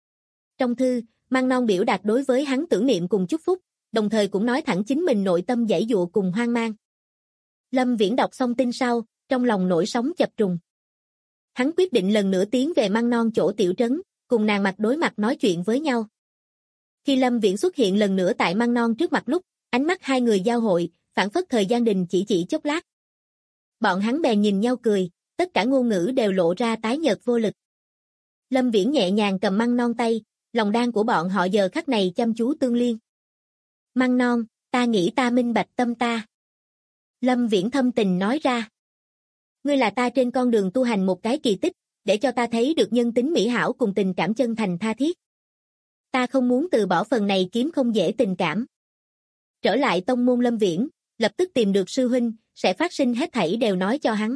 Trong thư, Măng Non biểu đạt đối với hắn tưởng niệm cùng chúc phúc, đồng thời cũng nói thẳng chính mình nội tâm giãy giụa cùng hoang mang. Lâm Viễn đọc xong tin sau, trong lòng nổi sóng chập trùng. Hắn quyết định lần nữa tiến về Măng Non chỗ tiểu trấn, cùng nàng mặt đối mặt nói chuyện với nhau. Khi Lâm Viễn xuất hiện lần nữa tại Măng Non trước mặt lúc, ánh mắt hai người giao hội, phảng phất thời gian đình chỉ chốc lát. Bọn hắn bèn nhìn nhau cười, tất cả ngôn ngữ đều lộ ra tái nhợt vô lực. Lâm Viễn nhẹ nhàng cầm Măng Non tay, lòng đan của bọn họ giờ khắc này chăm chú tương liên. Măng Non, ta nghĩ ta minh bạch tâm ta. Lâm Viễn thâm tình nói ra. Ngươi là ta trên con đường tu hành một cái kỳ tích, để cho ta thấy được nhân tính mỹ hảo cùng tình cảm chân thành tha thiết. Ta không muốn từ bỏ phần này kiếm không dễ tình cảm. Trở lại tông môn Lâm Viễn, lập tức tìm được sư huynh, sẽ phát sinh hết thảy đều nói cho hắn.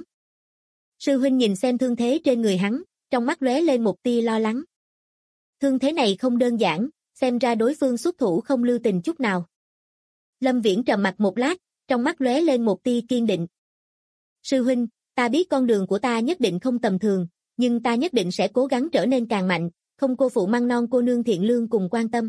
Sư huynh nhìn xem thương thế trên người hắn, trong mắt lóe lên một tia lo lắng. Thương thế này không đơn giản, xem ra đối phương xuất thủ không lưu tình chút nào. Lâm Viễn trầm mặc một lát, trong mắt lóe lên một tia kiên định. Sư huynh, ta biết con đường của ta nhất định không tầm thường, nhưng ta nhất định sẽ cố gắng trở nên càng mạnh, không cô phụ Măng Non cô nương thiện lương cùng quan tâm.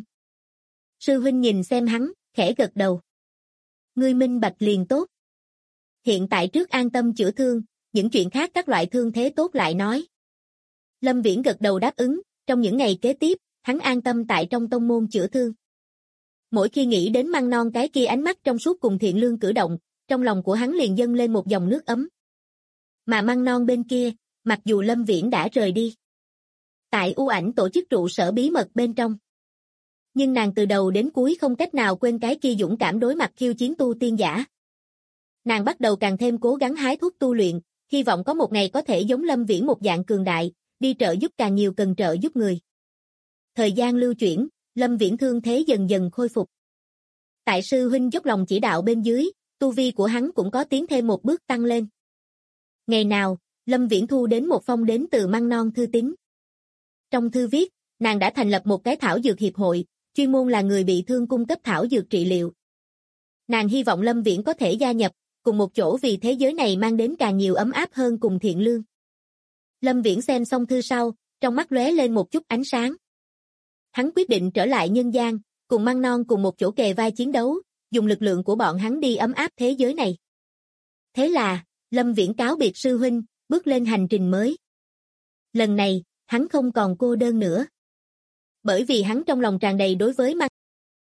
Sư huynh nhìn xem hắn, khẽ gật đầu. Ngươi minh bạch liền tốt. Hiện tại trước an tâm chữa thương, những chuyện khác các loại thương thế tốt lại nói. Lâm Viễn gật đầu đáp ứng, trong những ngày kế tiếp, hắn an tâm tại trong tông môn chữa thương. Mỗi khi nghĩ đến Măng Non cái kia ánh mắt trong suốt cùng thiện lương cử động, trong lòng của hắn liền dâng lên một dòng nước ấm. Mà Măng Non bên kia, mặc dù Lâm Viễn đã rời đi, tại U Ảnh tổ chức trụ sở bí mật bên trong, nhưng nàng từ đầu đến cuối không cách nào quên cái kia dũng cảm đối mặt khiêu chiến tu tiên giả. Nàng bắt đầu càng thêm cố gắng hái thuốc tu luyện, hy vọng có một ngày có thể giống Lâm Viễn một dạng cường đại, đi trợ giúp càng nhiều cần trợ giúp người. Thời gian lưu chuyển, Lâm Viễn thương thế dần dần khôi phục. Tại sư huynh dốc lòng chỉ đạo bên dưới, tu vi của hắn cũng có tiến thêm một bước tăng lên. Ngày nào, Lâm Viễn thu đến một phong đến từ Măng Non thư tín. Trong thư viết, nàng đã thành lập một cái thảo dược hiệp hội, chuyên môn là người bị thương cung cấp thảo dược trị liệu. Nàng hy vọng Lâm Viễn có thể gia nhập, cùng một chỗ vì thế giới này mang đến càng nhiều ấm áp hơn cùng thiện lương. Lâm Viễn xem xong thư sau, trong mắt lóe lên một chút ánh sáng. Hắn quyết định trở lại nhân gian, cùng Măng Non cùng một chỗ kề vai chiến đấu, dùng lực lượng của bọn hắn đi ấm áp thế giới này. Thế là, Lâm Viễn cáo biệt sư huynh, bước lên hành trình mới. Lần này, hắn không còn cô đơn nữa. Bởi vì hắn trong lòng tràn đầy đối với Măng.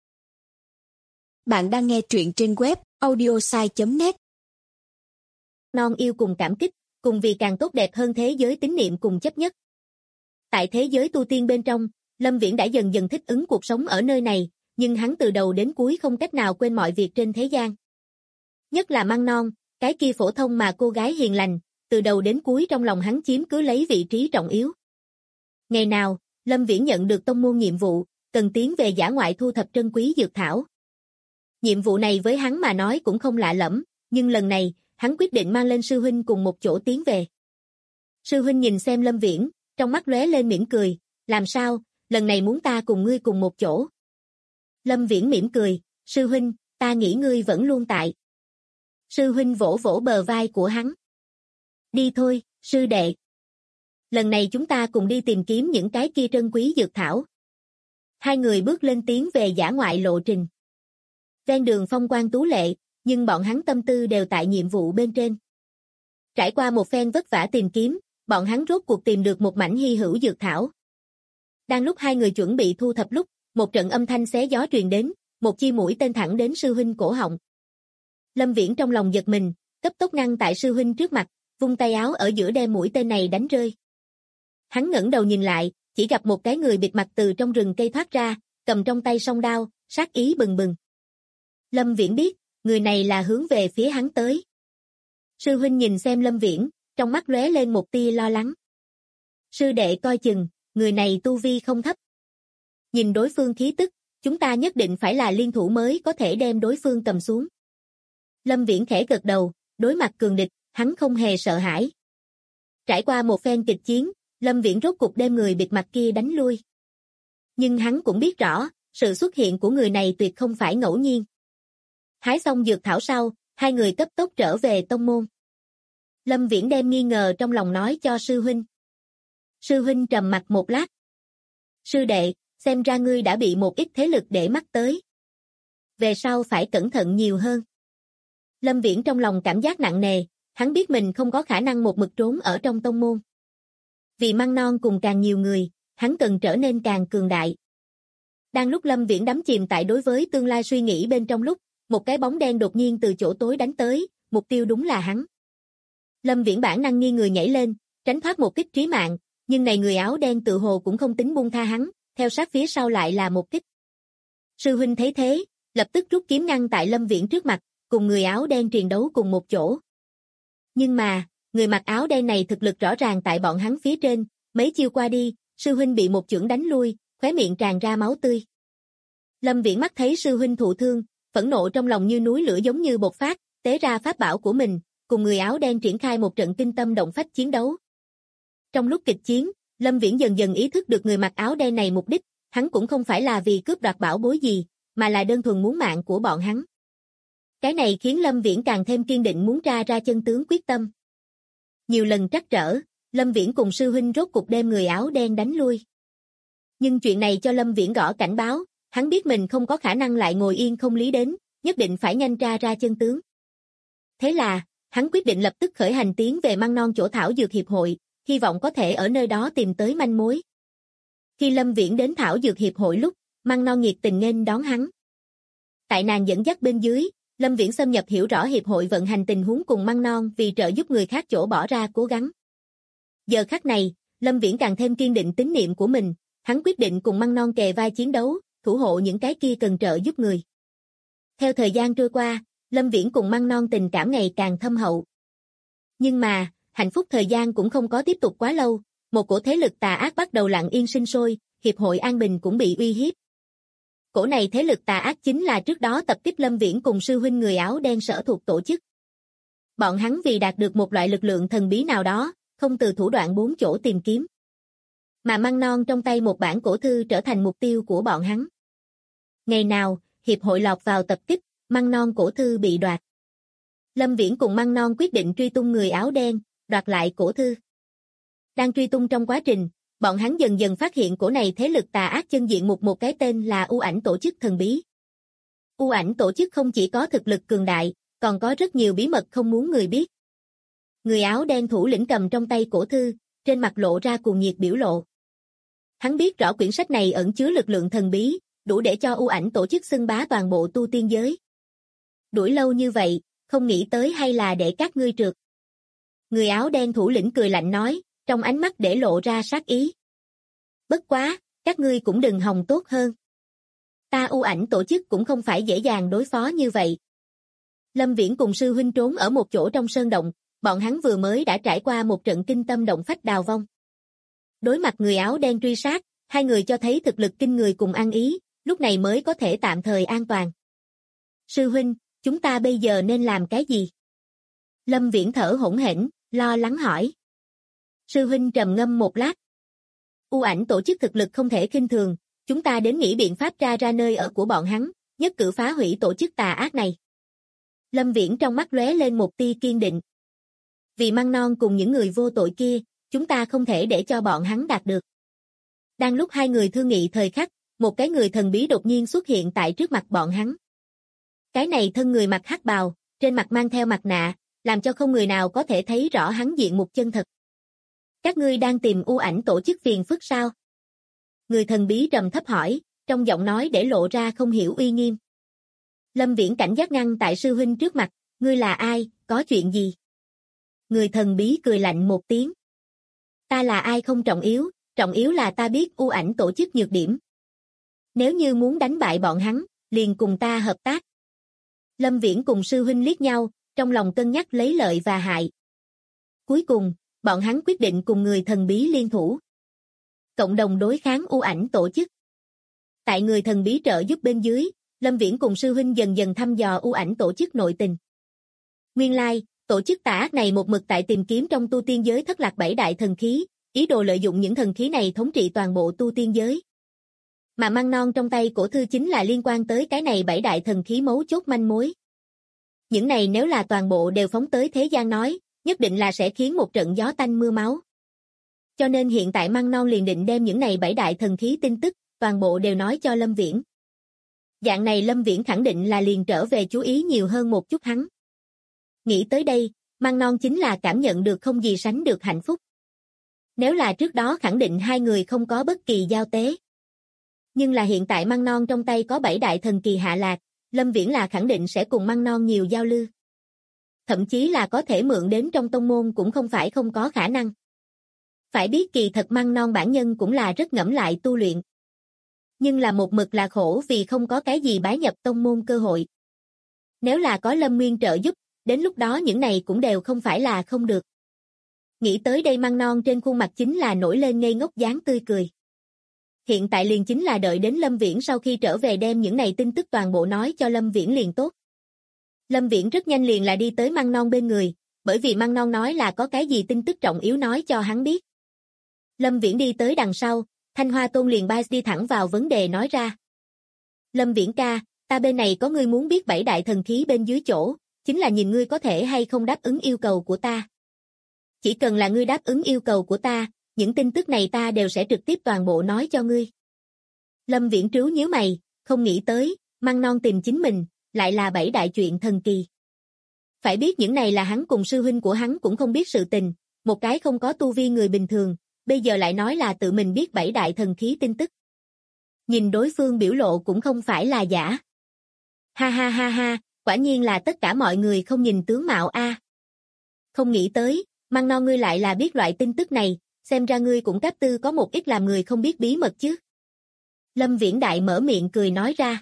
Bạn đang nghe truyện trên web audiosai.net. Non yêu cùng cảm kích, cùng vì càng tốt đẹp hơn thế giới tín niệm cùng chấp nhất. Tại thế giới tu tiên bên trong, Lâm Viễn đã dần dần thích ứng cuộc sống ở nơi này, nhưng hắn từ đầu đến cuối không cách nào quên mọi việc trên thế gian. Nhất là Măng Non, cái kia phổ thông mà cô gái hiền lành, từ đầu đến cuối trong lòng hắn chiếm cứ lấy vị trí trọng yếu. Ngày nào, Lâm Viễn nhận được tông môn nhiệm vụ, cần tiến về dã ngoại thu thập trân quý dược thảo. Nhiệm vụ này với hắn mà nói cũng không lạ lẫm, nhưng lần này, hắn quyết định mang lên sư huynh cùng một chỗ tiến về. Sư huynh nhìn xem Lâm Viễn, trong mắt lóe lên mỉm cười, làm sao, lần này muốn ta cùng ngươi cùng một chỗ. Lâm Viễn mỉm cười, sư huynh, ta nghĩ ngươi vẫn luôn tại. Sư huynh vỗ vỗ bờ vai của hắn. Đi thôi, sư đệ. Lần này chúng ta cùng đi tìm kiếm những cái kia trân quý dược thảo. Hai người bước lên tiến về dã ngoại lộ trình. Ven đường phong quang tú lệ, nhưng bọn hắn tâm tư đều tại nhiệm vụ bên trên. Trải qua một phen vất vả tìm kiếm, bọn hắn rốt cuộc tìm được một mảnh hy hữu dược thảo. Đang lúc hai người chuẩn bị thu thập lúc, một trận âm thanh xé gió truyền đến, một chi mũi tên thẳng đến sư huynh cổ họng. Lâm Viễn trong lòng giật mình, cấp tốc ngăn tại sư huynh trước mặt, vung tay áo ở giữa đem mũi tên này đánh rơi. Hắn ngẩng đầu nhìn lại, chỉ gặp một cái người bịt mặt từ trong rừng cây thoát ra, cầm trong tay song đao, sát ý bừng bừng. Lâm Viễn biết, người này là hướng về phía hắn tới. Sư huynh nhìn xem Lâm Viễn, trong mắt lóe lên một tia lo lắng. Sư đệ coi chừng, người này tu vi không thấp. Nhìn đối phương khí tức, chúng ta nhất định phải là liên thủ mới có thể đem đối phương cầm xuống. Lâm Viễn khẽ gật đầu, đối mặt cường địch, hắn không hề sợ hãi. Trải qua một phen kịch chiến, Lâm Viễn rốt cục đem người bịt mặt kia đánh lui. Nhưng hắn cũng biết rõ, sự xuất hiện của người này tuyệt không phải ngẫu nhiên. Hái xong dược thảo sau, hai người cấp tốc trở về tông môn. Lâm Viễn đem nghi ngờ trong lòng nói cho sư huynh. Sư huynh trầm mặc một lát. Sư đệ, xem ra ngươi đã bị một ít thế lực để mắt tới. Về sau phải cẩn thận nhiều hơn. Lâm Viễn trong lòng cảm giác nặng nề, hắn biết mình không có khả năng một mực trốn ở trong tông môn. Vì Măng Non cùng càng nhiều người, hắn cần trở nên càng cường đại. Đang lúc Lâm Viễn đắm chìm tại đối với tương lai suy nghĩ bên trong lúc, một cái bóng đen đột nhiên từ chỗ tối đánh tới, mục tiêu đúng là hắn. Lâm Viễn bản năng nghiêng người nhảy lên, tránh thoát một kích chí mạng, nhưng này người áo đen tự hồ cũng không tính buông tha hắn, theo sát phía sau lại là một kích. Sư huynh thấy thế, lập tức rút kiếm ngăn tại Lâm Viễn trước mặt, cùng người áo đen triền đấu cùng một chỗ. Nhưng mà, người mặc áo đen này thực lực rõ ràng tại bọn hắn phía trên, mấy chiêu qua đi, sư huynh bị một chưởng đánh lui, khóe miệng tràn ra máu tươi. Lâm Viễn mắt thấy sư huynh thụ thương, phẫn nộ trong lòng như núi lửa giống như bộc phát, tế ra pháp bảo của mình, cùng người áo đen triển khai một trận kinh tâm động phách chiến đấu. Trong lúc kịch chiến, Lâm Viễn dần dần ý thức được người mặc áo đen này mục đích, hắn cũng không phải là vì cướp đoạt bảo bối gì, mà là đơn thuần muốn mạng của bọn hắn. Cái này khiến Lâm Viễn càng thêm kiên định muốn tra ra chân tướng quyết tâm. Nhiều lần trắc trở, Lâm Viễn cùng sư huynh rốt cục đem người áo đen đánh lui. Nhưng chuyện này cho Lâm Viễn gõ cảnh báo, hắn biết mình không có khả năng lại ngồi yên không lý đến, nhất định phải nhanh tra ra chân tướng. Thế là, hắn quyết định lập tức khởi hành tiến về Măng Non chỗ Thảo Dược Hiệp hội, hy vọng có thể ở nơi đó tìm tới manh mối. Khi Lâm Viễn đến Thảo Dược Hiệp hội lúc, Măng Non nhiệt tình nghênh đón hắn. Tại nàng dẫn dắt bên dưới, Lâm Viễn xâm nhập hiểu rõ hiệp hội vận hành tình huống cùng Măng Non vì trợ giúp người khác chỗ bỏ ra cố gắng. Giờ khắc này, Lâm Viễn càng thêm kiên định tín niệm của mình, hắn quyết định cùng Măng Non kề vai chiến đấu, thủ hộ những cái kia cần trợ giúp người. Theo thời gian trôi qua, Lâm Viễn cùng Măng Non tình cảm ngày càng thâm hậu. Nhưng mà, hạnh phúc thời gian cũng không có tiếp tục quá lâu, một cổ thế lực tà ác bắt đầu lặng yên sinh sôi, hiệp hội an bình cũng bị uy hiếp. Cổ này thế lực tà ác chính là trước đó tập kích Lâm Viễn cùng sư huynh người áo đen sở thuộc tổ chức. Bọn hắn vì đạt được một loại lực lượng thần bí nào đó, không từ thủ đoạn bốn chỗ tìm kiếm. Mà Măng Non trong tay một bản cổ thư trở thành mục tiêu của bọn hắn. Ngày nào, hiệp hội lọt vào tập kích, Măng Non cổ thư bị đoạt. Lâm Viễn cùng Măng Non quyết định truy tung người áo đen, đoạt lại cổ thư. Đang truy tung trong quá trình, bọn hắn dần dần phát hiện cổ này thế lực tà ác chân diện mục một cái tên là U Ảnh tổ chức thần bí. U Ảnh tổ chức không chỉ có thực lực cường đại, còn có rất nhiều bí mật không muốn người biết. Người áo đen thủ lĩnh cầm trong tay cổ thư, trên mặt lộ ra cuồng nhiệt biểu lộ. Hắn biết rõ quyển sách này ẩn chứa lực lượng thần bí, đủ để cho U Ảnh tổ chức xưng bá toàn bộ tu tiên giới. Đuổi lâu như vậy, không nghĩ tới hay là để các ngươi trượt. Người áo đen thủ lĩnh cười lạnh nói, trong ánh mắt để lộ ra sát ý. Bất quá, các ngươi cũng đừng hòng tốt hơn. Ta U Ảnh tổ chức cũng không phải dễ dàng đối phó như vậy. Lâm Viễn cùng sư huynh trốn ở một chỗ trong sơn động, bọn hắn vừa mới đã trải qua một trận kinh tâm động phách đào vong. Đối mặt người áo đen truy sát, hai người cho thấy thực lực kinh người cùng ăn ý, lúc này mới có thể tạm thời an toàn. Sư huynh, chúng ta bây giờ nên làm cái gì? Lâm Viễn thở hổn hển, lo lắng hỏi. Sư huynh trầm ngâm một lát. U Ảnh tổ chức thực lực không thể khinh thường, chúng ta đến nghĩ biện pháp ra nơi ở của bọn hắn, nhất cử phá hủy tổ chức tà ác này. Lâm Viễn trong mắt lóe lên một tia kiên định. Vì Măng Non cùng những người vô tội kia, chúng ta không thể để cho bọn hắn đạt được. Đang lúc hai người thương nghị thời khắc, một cái người thần bí đột nhiên xuất hiện tại trước mặt bọn hắn. Cái này thân người mặc hắc bào, trên mặt mang theo mặt nạ, làm cho không người nào có thể thấy rõ hắn diện mục chân thật. Các ngươi đang tìm U Ảnh tổ chức phiền phức sao? Người thần bí trầm thấp hỏi, trong giọng nói để lộ ra không hiểu uy nghiêm. Lâm Viễn cảnh giác ngăn tại sư huynh trước mặt, ngươi là ai, có chuyện gì? Người thần bí cười lạnh một tiếng. Ta là ai không trọng yếu là ta biết U Ảnh tổ chức nhược điểm. Nếu như muốn đánh bại bọn hắn, liền cùng ta hợp tác. Lâm Viễn cùng sư huynh liếc nhau, trong lòng cân nhắc lấy lợi và hại. Cuối cùng, bọn hắn quyết định cùng người thần bí liên thủ. Cộng đồng đối kháng U Ảnh tổ chức. Tại người thần bí trợ giúp bên dưới, Lâm Viễn cùng sư huynh dần dần thăm dò U Ảnh tổ chức nội tình. Nguyên lai, tổ chức tà ác này một mực tại tìm kiếm trong tu tiên giới thất lạc 7 đại thần khí, ý đồ lợi dụng những thần khí này thống trị toàn bộ tu tiên giới. Mà Măng Non trong tay cổ thư chính là liên quan tới cái này 7 đại thần khí mấu chốt manh mối. Những này nếu là toàn bộ đều phóng tới thế gian nói, nhất định là sẽ khiến một trận gió tanh mưa máu. Cho nên hiện tại Măng Non liền định đem những này 7 đại thần khí tin tức, toàn bộ đều nói cho Lâm Viễn. Dạng này Lâm Viễn khẳng định là liền trở về chú ý nhiều hơn một chút hắn. Nghĩ tới đây, Măng Non chính là cảm nhận được không gì sánh được hạnh phúc. Nếu là trước đó khẳng định hai người không có bất kỳ giao tế. Nhưng là hiện tại Măng Non trong tay có 7 đại thần kỳ hạ lạc, Lâm Viễn là khẳng định sẽ cùng Măng Non nhiều giao lưu. Thậm chí là có thể mượn đến trong tông môn cũng không phải không có khả năng. Phải biết kỳ thật Măng Non bản nhân cũng là rất ngẫm lại tu luyện. Nhưng là một mực là khổ vì không có cái gì bái nhập tông môn cơ hội. Nếu là có Lâm Nguyên trợ giúp, đến lúc đó những này cũng đều không phải là không được. Nghĩ tới đây Măng Non trên khuôn mặt chính là nổi lên ngây ngốc dáng tươi cười. Hiện tại liền chính là đợi đến Lâm Viễn sau khi trở về đem những này tin tức toàn bộ nói cho Lâm Viễn liền tốt. Lâm Viễn rất nhanh liền là đi tới Măng Non bên người, bởi vì Măng Non nói là có cái gì tin tức trọng yếu nói cho hắn biết. Lâm Viễn đi tới đằng sau, Thanh Hoa Tôn liền bay đi thẳng vào vấn đề nói ra. Lâm Viễn ca, ta bên này có ngươi muốn biết 7 đại thần khí bên dưới chỗ, chính là nhìn ngươi có thể hay không đáp ứng yêu cầu của ta. Chỉ cần là ngươi đáp ứng yêu cầu của ta, những tin tức này ta đều sẽ trực tiếp toàn bộ nói cho ngươi. Lâm Viễn trếu nhíu mày, không nghĩ tới, Măng Non tìm chính mình, lại là 7 đại chuyện thần kỳ. Phải biết những này là hắn cùng sư huynh của hắn cũng không biết sự tình, một cái không có tu vi người bình thường, bây giờ lại nói là tự mình biết 7 đại thần khí tin tức. Nhìn đối phương biểu lộ cũng không phải là giả. Ha ha ha ha, quả nhiên là tất cả mọi người không nhìn tướng mạo a. Không nghĩ tới, Măng Non ngươi lại là biết loại tin tức này, xem ra ngươi cũng cáp tư có một ít làm người không biết bí mật chứ. Lâm Viễn Đại mở miệng cười nói ra.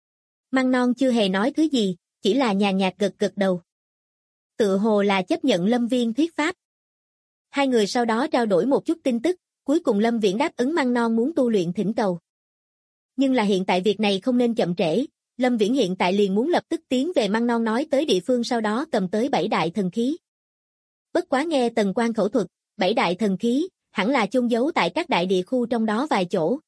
Măng Non chưa hề nói thứ gì, chỉ là nhàn nhạt gật gật đầu. Tựa hồ là chấp nhận Lâm Viên thuyết pháp. Hai người sau đó trao đổi một chút tin tức, cuối cùng Lâm Viễn đáp ứng Măng Non muốn tu luyện thỉnh cầu. Nhưng là hiện tại việc này không nên chậm trễ, Lâm Viễn hiện tại liền muốn lập tức tiến về Măng Non nói tới địa phương sau đó cầm tới 7 đại thần khí. Bất quá nghe Tần Quan khẩu thuật, 7 đại thần khí, hẳn là chôn giấu tại các đại địa khu trong đó vài chỗ.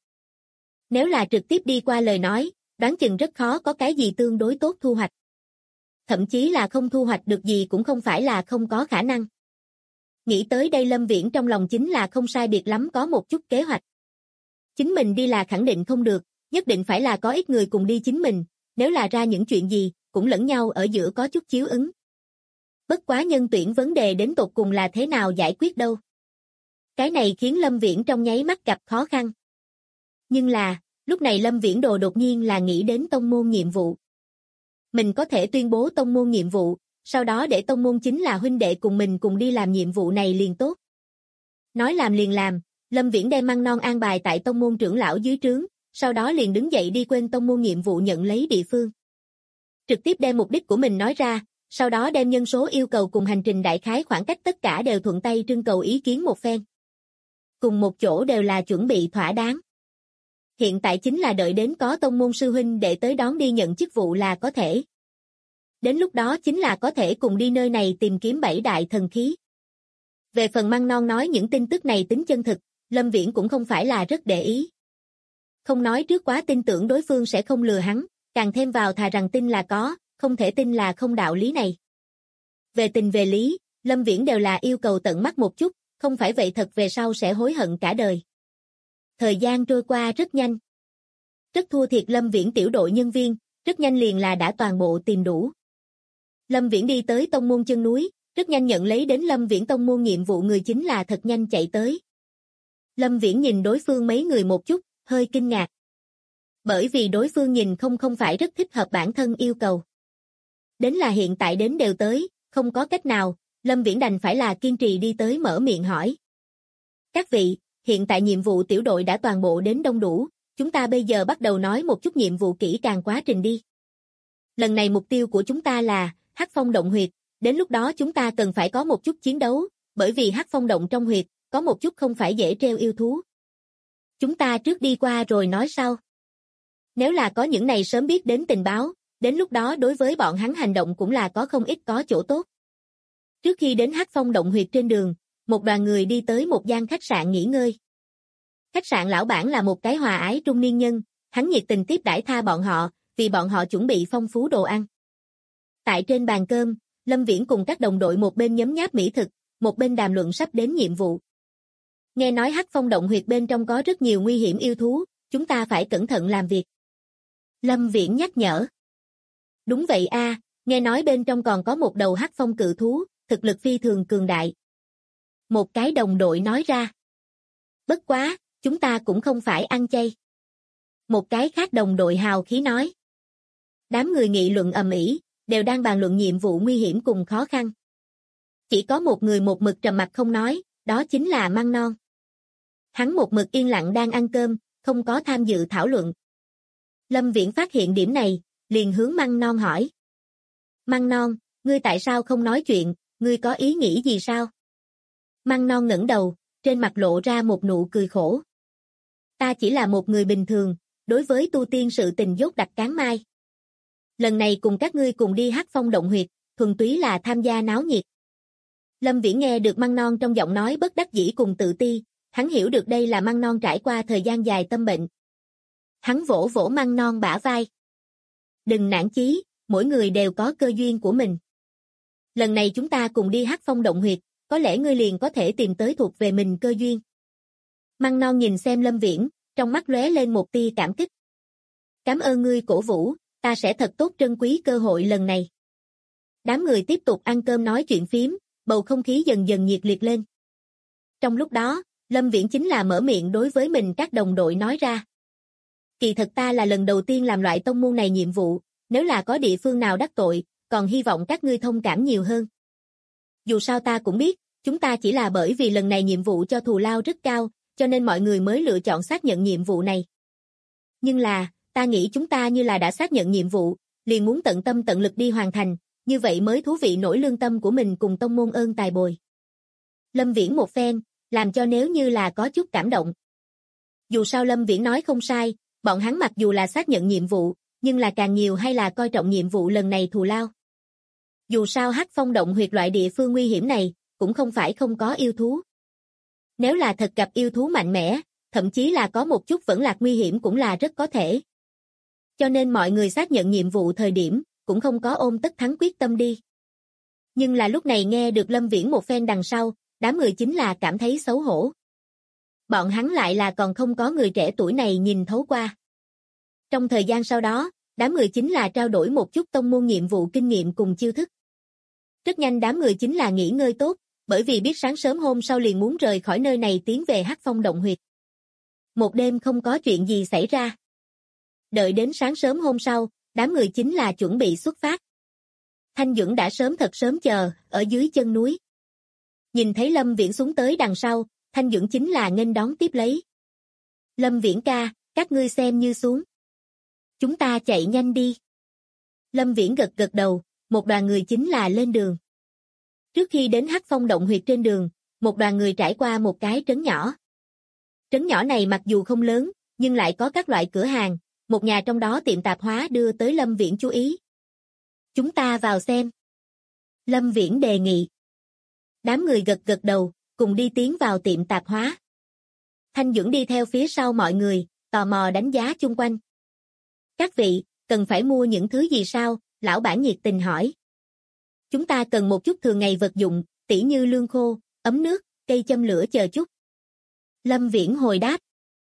Nếu là trực tiếp đi qua lời nói, đoán chừng rất khó có cái gì tương đối tốt thu hoạch. Thậm chí là không thu hoạch được gì cũng không phải là không có khả năng. Nghĩ tới đây Lâm Viễn trong lòng chính là không sai biệt lắm có một chút kế hoạch. Chính mình đi là khẳng định không được, nhất định phải là có ít người cùng đi chính mình, nếu là ra những chuyện gì, cũng lẫn nhau ở giữa có chút chiếu ứng. Bất quá nhân tuyển vấn đề đến tột cùng là thế nào giải quyết đâu. Cái này khiến Lâm Viễn trong nháy mắt gặp khó khăn. Nhưng là, lúc này Lâm Viễn Đồ đột nhiên là nghĩ đến tông môn nhiệm vụ. Mình có thể tuyên bố tông môn nhiệm vụ, sau đó để tông môn chính là huynh đệ cùng mình cùng đi làm nhiệm vụ này liền tốt. Nói làm liền làm, Lâm Viễn đem Măng Non an bài tại tông môn trưởng lão dưới trướng, sau đó liền đứng dậy đi quên tông môn nhiệm vụ nhận lấy địa phương. Trực tiếp đem mục đích của mình nói ra, sau đó đem nhân số yêu cầu cùng hành trình đại khái khoảng cách tất cả đều thuận tay trưng cầu ý kiến một phen. Cùng một chỗ đều là chuẩn bị thỏa đáng. Hiện tại chính là đợi đến có tông môn sư huynh để tới đón đi nhận chức vụ là có thể. Đến lúc đó chính là có thể cùng đi nơi này tìm kiếm 7 đại thần khí. Về phần Măng Non nói những tin tức này tính chân thực, Lâm Viễn cũng không phải là rất để ý. Không nói trước quá tin tưởng đối phương sẽ không lừa hắn, càng thêm vào thà rằng tin là có, không thể tin là không đạo lý này. Về tình về lý, Lâm Viễn đều là yêu cầu tận mắt một chút, không phải vậy thật về sau sẽ hối hận cả đời. Thời gian trôi qua rất nhanh. Rất thua thiệt Lâm Viễn tiểu đội nhân viên, rất nhanh liền là đã toàn bộ tìm đủ. Lâm Viễn đi tới tông môn chân núi, rất nhanh nhận lấy đến Lâm Viễn tông môn nhiệm vụ người chính là thật nhanh chạy tới. Lâm Viễn nhìn đối phương mấy người một chút, hơi kinh ngạc. Bởi vì đối phương nhìn không phải rất thích hợp bản thân yêu cầu. Đến là hiện tại đến đều tới, không có cách nào, Lâm Viễn đành phải là kiên trì đi tới mở miệng hỏi. Các vị, hiện tại nhiệm vụ tiểu đội đã toàn bộ đến đông đủ, chúng ta bây giờ bắt đầu nói một chút nhiệm vụ kỹ càng quá trình đi. Lần này mục tiêu của chúng ta là Hắc Phong Động Huyệt, đến lúc đó chúng ta cần phải có một chút chiến đấu, bởi vì Hắc Phong Động trong huyệt, có một chút không phải dễ treo yêu thú. Chúng ta trước đi qua rồi nói sau. Nếu là có những này sớm biết đến tình báo, đến lúc đó đối với bọn hắn hành động cũng là có không ít có chỗ tốt. Trước khi đến Hắc Phong Động Huyệt trên đường, một đoàn người đi tới một gian khách sạn nghỉ ngơi. Khách sạn lão bản là một cái hòa ái trung niên nhân, hắn nhiệt tình tiếp đãi tha bọn họ, vì bọn họ chuẩn bị phong phú đồ ăn. Tại trên bàn cơm, Lâm Viễn cùng các đồng đội một bên nhấm nháp mỹ thực, một bên đàm luận sắp đến nhiệm vụ. Nghe nói Hắc Phong Động Huyệt bên trong có rất nhiều nguy hiểm yêu thú, chúng ta phải cẩn thận làm việc. Lâm Viễn nhắc nhở. Đúng vậy a, nghe nói bên trong còn có một đầu Hắc Phong cự thú, thực lực phi thường cường đại. Một cái đồng đội nói ra. Bất quá, chúng ta cũng không phải ăn chay. Một cái khác đồng đội hào khí nói. Đám người nghị luận ầm ĩ, đều đang bàn luận nhiệm vụ nguy hiểm cùng khó khăn. Chỉ có một người một mực trầm mặc không nói, đó chính là Măng Non. Hắn một mực yên lặng đang ăn cơm, không có tham dự thảo luận. Lâm Viễn phát hiện điểm này, liền hướng Măng Non hỏi. Măng Non, ngươi tại sao không nói chuyện, ngươi có ý nghĩ gì sao? Măng Non ngẩng đầu, trên mặt lộ ra một nụ cười khổ. Ta chỉ là một người bình thường, đối với tu tiên sự tình dốt đặc cán mai. Lần này cùng các ngươi cùng đi Hắc Phong Động Huyệt, thuần túy là tham gia náo nhiệt. Lâm Viễn nghe được Măng Non trong giọng nói bất đắc dĩ cùng tự ti, hắn hiểu được đây là Măng Non trải qua thời gian dài tâm bệnh. Hắn vỗ vỗ Măng Non bả vai. Đừng nản chí, mỗi người đều có cơ duyên của mình. Lần này chúng ta cùng đi Hắc Phong Động Huyệt, có lẽ ngươi liền có thể tìm tới thuộc về mình cơ duyên. Măng Non nhìn xem Lâm Viễn, trong mắt lóe lên một tia cảm kích. Cảm ơn ngươi cổ vũ, ta sẽ thật tốt trân quý cơ hội lần này. Đám người tiếp tục ăn cơm nói chuyện phiếm, bầu không khí dần dần nhiệt liệt lên. Trong lúc đó, Lâm Viễn chính là mở miệng đối với mình các đồng đội nói ra. Kỳ thật ta là lần đầu tiên làm loại tông môn này nhiệm vụ, nếu là có địa phương nào đắc tội, còn hy vọng các ngươi thông cảm nhiều hơn. Dù sao ta cũng biết, chúng ta chỉ là bởi vì lần này nhiệm vụ cho thù lao rất cao, cho nên mọi người mới lựa chọn xác nhận nhiệm vụ này. Nhưng là, ta nghĩ chúng ta như là đã xác nhận nhiệm vụ, liền muốn tận tâm tận lực đi hoàn thành, như vậy mới thú vị nổi lương tâm của mình cùng tông môn ơn tài bồi. Lâm Viễn một phen, làm cho nếu như là có chút cảm động. Dù sao Lâm Viễn nói không sai, bọn hắn mặc dù là xác nhận nhiệm vụ, nhưng là càng nhiều hay là coi trọng nhiệm vụ lần này thù lao. Dù sao Hắc Phong động huyệt loại địa phương nguy hiểm này, cũng không phải không có yêu thú. Nếu là thật gặp yêu thú mạnh mẽ, thậm chí là có một chút vẫn lạc nguy hiểm cũng là rất có thể. Cho nên mọi người xác nhận nhiệm vụ thời điểm, cũng không có ôm tất thắng quyết tâm đi. Nhưng là lúc này nghe được Lâm Viễn một phen đằng sau, đám người chính là cảm thấy xấu hổ. Bọn hắn lại là còn không có người trẻ tuổi này nhìn thấu qua. Trong thời gian sau đó, đám người chính là trao đổi một chút tông môn nhiệm vụ kinh nghiệm cùng chiêu thức. Rất nhanh đám người chính là nghỉ ngơi tốt, bởi vì biết sáng sớm hôm sau liền muốn rời khỏi nơi này tiến về Hắc Phong động huyệt. Một đêm không có chuyện gì xảy ra. Đợi đến sáng sớm hôm sau, đám người chính là chuẩn bị xuất phát. Thanh Duẩn đã thật sớm chờ, ở dưới chân núi. Nhìn thấy Lâm Viễn xuống tới đằng sau, Thanh Duẩn chính là nghênh đón tiếp lấy. Lâm Viễn ca, các ngươi xem như xuống. Chúng ta chạy nhanh đi. Lâm Viễn gật gật đầu, một đoàn người chính là lên đường. Trước khi đến Hắc Phong động huyệt trên đường, một đoàn người trải qua một cái trấn nhỏ. Trấn nhỏ này mặc dù không lớn, nhưng lại có các loại cửa hàng, một nhà trong đó tiệm tạp hóa đưa tới Lâm Viễn chú ý. Chúng ta vào xem. Lâm Viễn đề nghị. Đám người gật gật đầu, cùng đi tiến vào tiệm tạp hóa. Thanh Duẩn đi theo phía sau mọi người, tò mò đánh giá chung quanh. Các vị, cần phải mua những thứ gì sao? Lão bản nhiệt tình hỏi. Chúng ta cần một chút thường ngày vật dụng, tỉ như lương khô, ấm nước, cây châm lửa chờ chút. Lâm Viễn hồi đáp.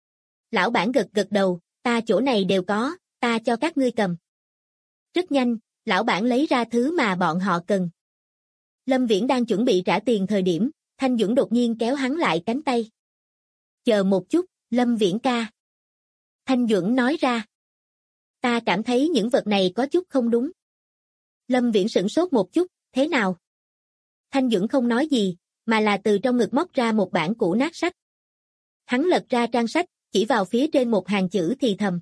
Lão bản gật gật đầu, ta chỗ này đều có, ta cho các ngươi cầm. Rất nhanh, lão bản lấy ra thứ mà bọn họ cần. Lâm Viễn đang chuẩn bị trả tiền thời điểm, Thanh Duẩn đột nhiên kéo hắn lại cánh tay. Chờ một chút, Lâm Viễn ca. Thanh Duẩn nói ra. Ta cảm thấy những vật này có chút không đúng. Lâm Viễn sửng sốt một chút, thế nào? Thanh Duẩn không nói gì, mà là từ trong ngực móc ra một bản cũ nát sách. Hắn lật ra trang sách, chỉ vào phía trên một hàng chữ thì thầm.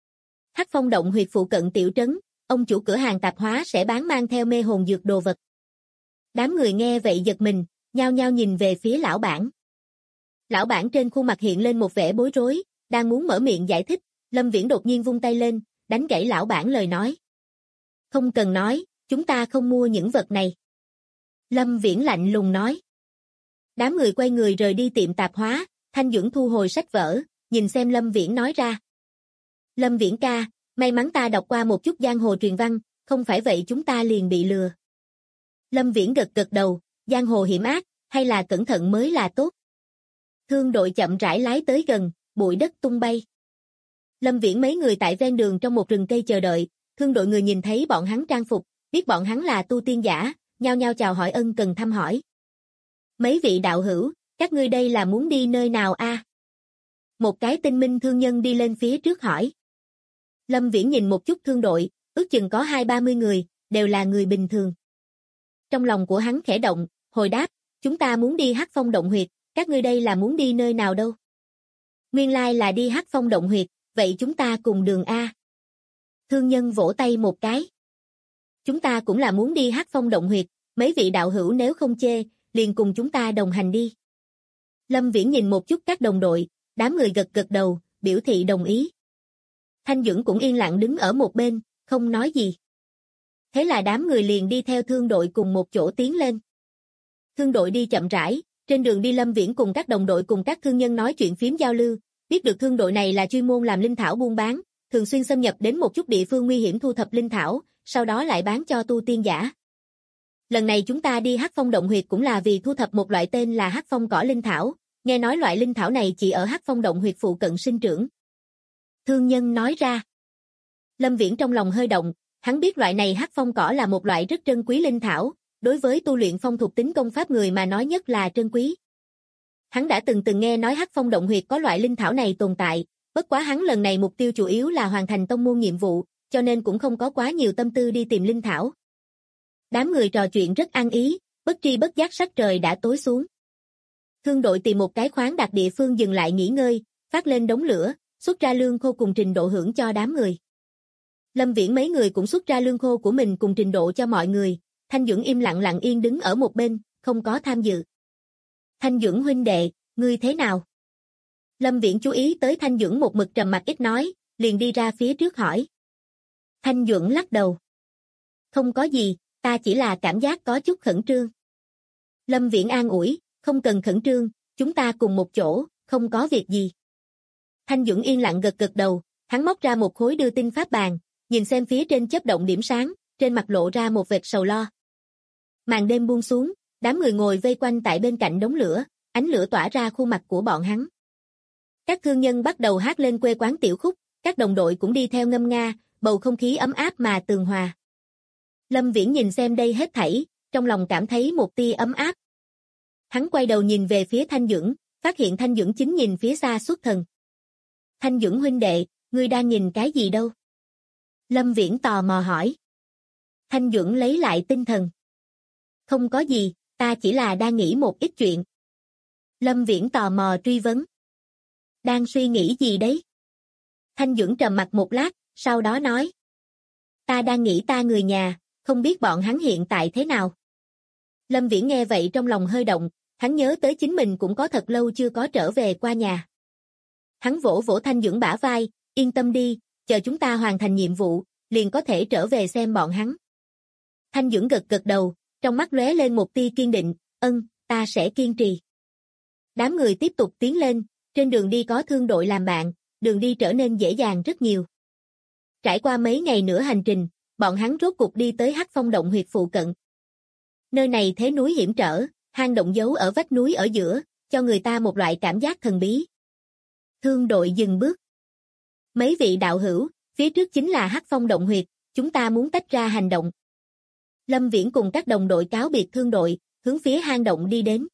Hắc Phong động huyệt phụ cận tiểu trấn, ông chủ cửa hàng tạp hóa sẽ bán mang theo mê hồn dược đồ vật. Đám người nghe vậy giật mình, nhao nhao nhìn về phía lão bản. Lão bản trên khuôn mặt hiện lên một vẻ bối rối, đang muốn mở miệng giải thích, Lâm Viễn đột nhiên vung tay lên, đánh gãy lão bản lời nói. Không cần nói, chúng ta không mua những vật này. Lâm Viễn lạnh lùng nói. Đám người quay người rời đi tiệm tạp hóa, Thanh Duẩn thu hồi sách vở, nhìn xem Lâm Viễn nói ra. Lâm Viễn ca, may mắn ta đọc qua một chút giang hồ truyền văn, không phải vậy chúng ta liền bị lừa. Lâm Viễn gật gật đầu, giang hồ hiểm ác, hay là cẩn thận mới là tốt. Thương đội chậm rãi lái tới gần, bụi đất tung bay. Lâm Viễn mấy người tại ven đường trong một rừng cây chờ đợi, thương đội người nhìn thấy bọn hắn trang phục, biết bọn hắn là tu tiên giả, nhao nhao chào hỏi ân cần thăm hỏi. Mấy vị đạo hữu, các ngươi đây là muốn đi nơi nào a? Một cái tinh minh thương nhân đi lên phía trước hỏi. Lâm Viễn nhìn một chút thương đội, ước chừng có 20-30 người, đều là người bình thường. Trong lòng của hắn khẽ động, hồi đáp, chúng ta muốn đi Hắc Phong động huyệt, các ngươi đây là muốn đi nơi nào đâu? Nguyên lai là đi Hắc Phong động huyệt, vậy chúng ta cùng đường a. Thương nhân vỗ tay một cái. Chúng ta cũng là muốn đi Hắc Phong động huyệt, mấy vị đạo hữu nếu không chê, liền cùng chúng ta đồng hành đi. Lâm Viễn nhìn một chút các đồng đội, đám người gật gật đầu, biểu thị đồng ý. Thanh Duẩn cũng yên lặng đứng ở một bên, không nói gì. Thế là đám người liền đi theo thương đội cùng một chỗ tiến lên. Thương đội đi chậm rãi, trên đường đi Lâm Viễn cùng các đồng đội cùng các thương nhân nói chuyện phím giao lưu, biết được thương đội này là chuyên môn làm linh thảo buôn bán, thường xuyên xâm nhập đến một chút địa phương nguy hiểm thu thập linh thảo, sau đó lại bán cho tu tiên giả. Lần này chúng ta đi Hắc Phong động huyệt cũng là vì thu thập một loại tên là Hắc Phong cỏ linh thảo, nghe nói loại linh thảo này chỉ ở Hắc Phong động huyệt phụ cận sinh trưởng. Thương nhân nói ra. Lâm Viễn trong lòng hơi động, Hắn biết loại này hắc phong cỏ là một loại rất trân quý linh thảo, đối với tu luyện phong thuộc tính công pháp người mà nói nhất là trân quý. Hắn đã từng nghe nói hắc phong động huyệt có loại linh thảo này tồn tại, bất quá hắn lần này mục tiêu chủ yếu là hoàn thành tông môn nhiệm vụ, cho nên cũng không có quá nhiều tâm tư đi tìm linh thảo. Đám người trò chuyện rất ăn ý, bất tri bất giác sắc trời đã tối xuống. Thương đội tìm một cái khoáng đạt địa phương dừng lại nghỉ ngơi, phát lên đống lửa, xuất ra lương khô cùng trình độ hưởng cho đám người. Lâm Viễn mấy người cũng xuất ra lương khô của mình cùng trình độ cho mọi người, Thanh Duẩn im lặng lặng yên đứng ở một bên, không có tham dự. Thanh Duẩn huynh đệ, ngươi thế nào? Lâm Viễn chú ý tới Thanh Duẩn một mực trầm mặc ít nói, liền đi ra phía trước hỏi. Thanh Duẩn lắc đầu. Không có gì, ta chỉ là cảm giác có chút khẩn trương. Lâm Viễn an ủi, không cần khẩn trương, chúng ta cùng một chỗ, không có việc gì. Thanh Duẩn yên lặng gật gật đầu, hắn móc ra một khối đưa tin pháp bàn, nhìn xem phía trên chớp động điểm sáng, trên mặt lộ ra một vệt sầu lo. Màn đêm buông xuống, đám người ngồi vây quanh tại bên cạnh đống lửa, ánh lửa tỏa ra khuôn mặt của bọn hắn. Các thương nhân bắt đầu hát lên quê quán tiểu khúc, các đồng đội cũng đi theo ngâm nga, bầu không khí ấm áp mà tường hòa. Lâm Viễn nhìn xem đây hết thảy, trong lòng cảm thấy một tia ấm áp. Hắn quay đầu nhìn về phía Thanh Duẩn, phát hiện Thanh Duẩn chính nhìn phía xa xuất thần. Thanh Duẩn huynh đệ, ngươi đang nhìn cái gì đâu? Lâm Viễn tò mò hỏi. Thanh Duẩn lấy lại tinh thần. Không có gì, ta chỉ là đang nghĩ một ít chuyện. Lâm Viễn tò mò truy vấn. Đang suy nghĩ gì đấy? Thanh Duẩn trầm mặc một lát, sau đó nói. Ta đang nghĩ ta người nhà, không biết bọn hắn hiện tại thế nào. Lâm Viễn nghe vậy trong lòng hơi động, hắn nhớ tới chính mình cũng có thật lâu chưa có trở về qua nhà. Hắn vỗ vỗ Thanh Duẩn bả vai, yên tâm đi, chờ chúng ta hoàn thành nhiệm vụ, liền có thể trở về xem bọn hắn. Thanh Duẩn gật gật đầu, trong mắt lóe lên một tia kiên định, ta sẽ kiên trì. Đám người tiếp tục tiến lên, trên đường đi có thương đội làm bạn, đường đi trở nên dễ dàng rất nhiều. Trải qua mấy ngày nữa hành trình, bọn hắn rốt cục đi tới Hắc Phong động huyệt phụ cận. Nơi này thế núi hiểm trở, hang động giấu ở vách núi ở giữa, cho người ta một loại cảm giác thần bí. Thương đội dừng bước. Mấy vị đạo hữu, phía trước chính là Hắc Phong động huyệt, chúng ta muốn tách ra hành động. Lâm Viễn cùng các đồng đội cáo biệt thương đội, hướng phía hang động đi đến.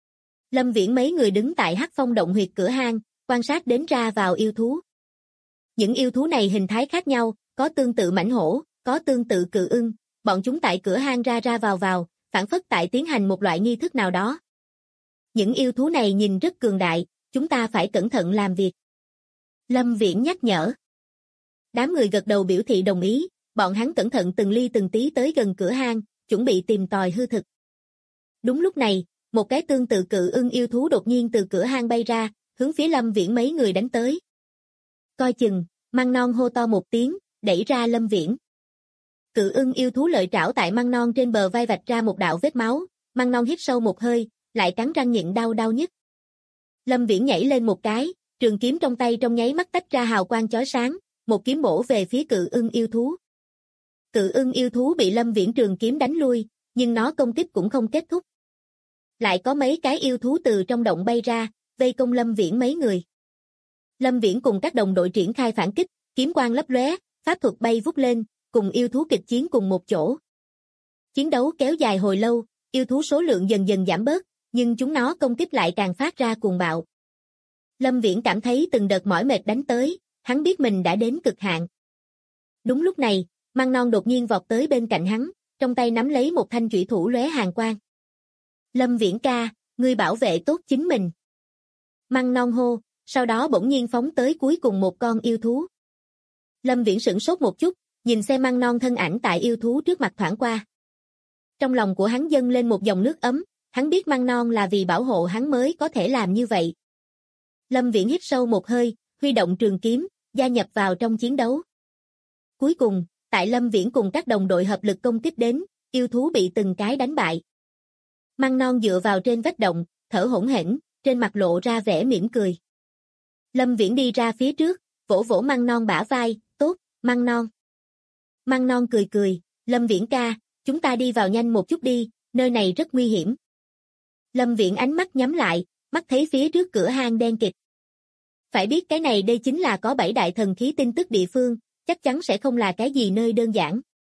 Lâm Viễn mấy người đứng tại Hắc Phong động huyệt cửa hang, quan sát đến ra vào yêu thú. Những yêu thú này hình thái khác nhau, có tương tự mãnh hổ, có tương tự cự ưng, bọn chúng tại cửa hang ra ra vào, phản phất tại tiến hành một loại nghi thức nào đó. Những yêu thú này nhìn rất cường đại, chúng ta phải cẩn thận làm việc. Lâm Viễn nhắc nhở. Đám người gật đầu biểu thị đồng ý, bọn hắn cẩn thận từng ly từng tí tới gần cửa hang, chuẩn bị tìm tòi hư thực. Đúng lúc này, một cái tương tự cự ưng yêu thú đột nhiên từ cửa hang bay ra, hướng phía Lâm Viễn mấy người đánh tới. Coi chừng, Măng Non hô to một tiếng, đẩy ra Lâm Viễn. Cự ưng yêu thú lợi trảo tại Măng Non trên bờ vai vạch ra một đạo vết máu, Măng Non hít sâu một hơi, lại cắn răng nhịn đau nhức. Lâm Viễn nhảy lên một cái, trường kiếm trong tay trong nháy mắt tách ra hào quang chói sáng, một kiếm bổ về phía cự ưng yêu thú. Cự ưng yêu thú bị Lâm Viễn trường kiếm đánh lui, nhưng nó công kích cũng không kết thúc. Lại có mấy cái yêu thú từ trong động bay ra, vây công Lâm Viễn mấy người. Lâm Viễn cùng các đồng đội triển khai phản kích, kiếm quang lấp lóe, pháp thuật bay vút lên, cùng yêu thú kịch chiến cùng một chỗ. Chiến đấu kéo dài hồi lâu, yêu thú số lượng dần dần giảm bớt, nhưng chúng nó công kích lại càng phát ra cuồng bạo. Lâm Viễn cảm thấy từng đợt mỏi mệt đánh tới, hắn biết mình đã đến cực hạn. Đúng lúc này, Măng Non đột nhiên vọt tới bên cạnh hắn, trong tay nắm lấy một thanh chủy thủ lóe hàn quang. Lâm Viễn ca, ngươi bảo vệ tốt chính mình. Măng Non hô, sau đó bỗng nhiên phóng tới cuối cùng một con yêu thú. Lâm Viễn sửng sốt một chút, nhìn xem Măng Non thân ảnh tại yêu thú trước mặt thoảng qua. Trong lòng của hắn dâng lên một dòng nước ấm, hắn biết Măng Non là vì bảo hộ hắn mới có thể làm như vậy. Lâm Viễn hít sâu một hơi, huy động trường kiếm, gia nhập vào trong chiến đấu. Cuối cùng, tại Lâm Viễn cùng các đồng đội hợp lực công kích đến, yêu thú bị từng cái đánh bại. Măng Non dựa vào trên vách động, thở hổn hển, trên mặt lộ ra vẻ mỉm cười. Lâm Viễn đi ra phía trước, vỗ vỗ Măng Non bả vai, tốt, Măng Non. Măng Non cười cười, Lâm Viễn ca, chúng ta đi vào nhanh một chút đi, nơi này rất nguy hiểm. Lâm Viễn ánh mắt nhắm lại, mắt thấy phía trước cửa hang đen kịt. Phải biết cái này đây chính là có 7 đại thần khí tin tức địa phương, chắc chắn sẽ không là cái gì nơi đơn giản.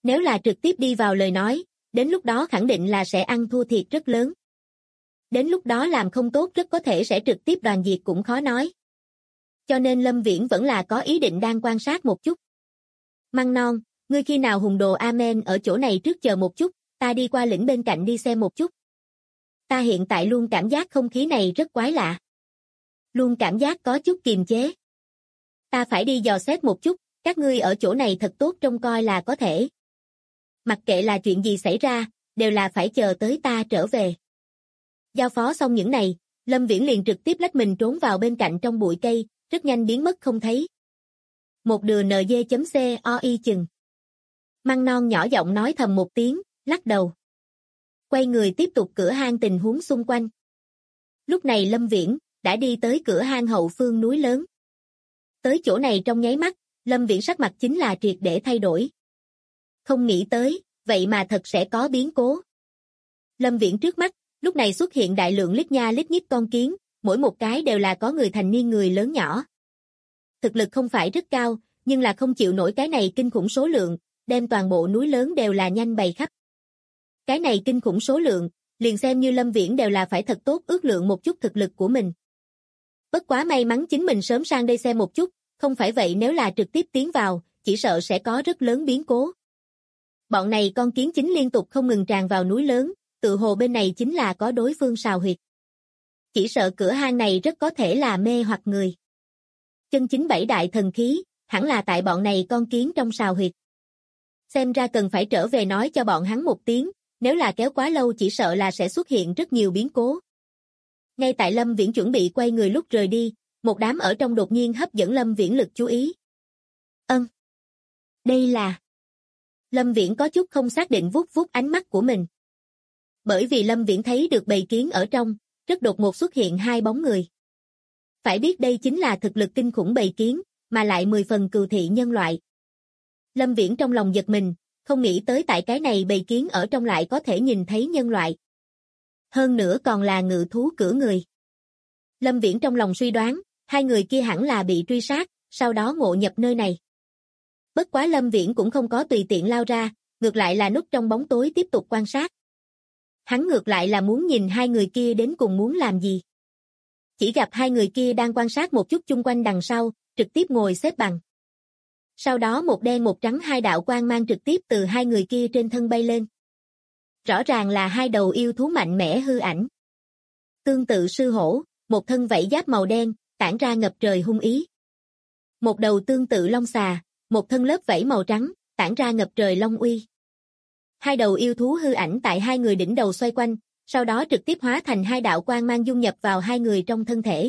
Nếu là trực tiếp đi vào lời nói, đến lúc đó khẳng định là sẽ ăn thua thiệt rất lớn. Đến lúc đó làm không tốt rất có thể sẽ trực tiếp đoàn diệt cũng khó nói. Cho nên Lâm Viễn vẫn là có ý định đang quan sát một chút. Măng non, ngươi khi nào hùng đồ Amen ở chỗ này trước chờ một chút, ta đi qua lĩnh bên cạnh đi xem một chút. Ta hiện tại luôn cảm giác không khí này rất quái lạ. Luôn cảm giác có chút kiềm chế. Ta phải đi dò xét một chút, các ngươi ở chỗ này thật tốt trông coi là có thể. Mặc kệ là chuyện gì xảy ra, đều là phải chờ tới ta trở về. Giao phó xong những này, Lâm Viễn liền trực tiếp lách mình trốn vào bên cạnh trong bụi cây, rất nhanh biến mất không thấy. Một đừa NG.COI chừng. Măng non nhỏ giọng nói thầm một tiếng, lắc đầu. Quay người tiếp tục cửa hang tình huống xung quanh. Lúc này Lâm Viễn đã đi tới cửa hang hậu phương núi lớn. Tới chỗ này trong nháy mắt, Lâm Viễn sắc mặt chính là triệt để thay đổi. Không nghĩ tới, vậy mà thật sẽ có biến cố. Lâm Viễn trước mắt, lúc này xuất hiện đại lượng lít nha lít nhít con kiến, mỗi một cái đều là có người thành niên người lớn nhỏ. Thực lực không phải rất cao, nhưng là không chịu nổi cái này kinh khủng số lượng, đem toàn bộ núi lớn đều là nhanh bày khắp. Cái này kinh khủng số lượng, liền xem như Lâm Viễn đều là phải thật tốt ước lượng một chút thực lực của mình. Bất quá may mắn chính mình sớm sang đây xem một chút, không phải vậy nếu là trực tiếp tiến vào, chỉ sợ sẽ có rất lớn biến cố. Bọn này con kiến chính liên tục không ngừng tràn vào núi lớn, tự hồ bên này chính là có đối phương sào huyệt. Chỉ sợ cửa hang này rất có thể là mê hoặc người. Chân chính bảy đại thần khí, hẳn là tại bọn này con kiến trong sào huyệt. Xem ra cần phải trở về nói cho bọn hắn một tiếng, nếu là kéo quá lâu chỉ sợ là sẽ xuất hiện rất nhiều biến cố. Ngay tại Lâm Viễn chuẩn bị quay người lúc rời đi, một đám ở trong đột nhiên hấp dẫn Lâm Viễn lực chú ý. Đây là... Lâm Viễn có chút không xác định vuốt vuốt ánh mắt của mình. Bởi vì Lâm Viễn thấy được bầy kiến ở trong, rất đột ngột xuất hiện hai bóng người. Phải biết đây chính là thực lực kinh khủng bầy kiến, mà lại 10 phần cừu thị nhân loại. Lâm Viễn trong lòng giật mình, không nghĩ tới tại cái này bầy kiến ở trong lại có thể nhìn thấy nhân loại. Hơn nữa còn là ngự thú cưỡi người. Lâm Viễn trong lòng suy đoán, hai người kia hẳn là bị truy sát, sau đó ngộ nhập nơi này. Bất quá Lâm Viễn cũng không có tùy tiện lao ra, ngược lại là núp trong bóng tối tiếp tục quan sát. Hắn ngược lại là muốn nhìn hai người kia đến cùng muốn làm gì. Chỉ gặp hai người kia đang quan sát một chút chung quanh đằng sau, trực tiếp ngồi xếp bằng. Sau đó một đen một trắng hai đạo quang mang trực tiếp từ hai người kia trên thân bay lên. Rõ ràng là hai đầu yêu thú mạnh mẽ hư ảnh. Tương tự sư hổ, một thân vảy giáp màu đen, tản ra ngập trời hung ý. Một đầu tương tự long xà, một thân lớp vảy màu trắng, tản ra ngập trời long uy. Hai đầu yêu thú hư ảnh tại hai người đỉnh đầu xoay quanh, sau đó trực tiếp hóa thành hai đạo quang mang dung nhập vào hai người trong thân thể.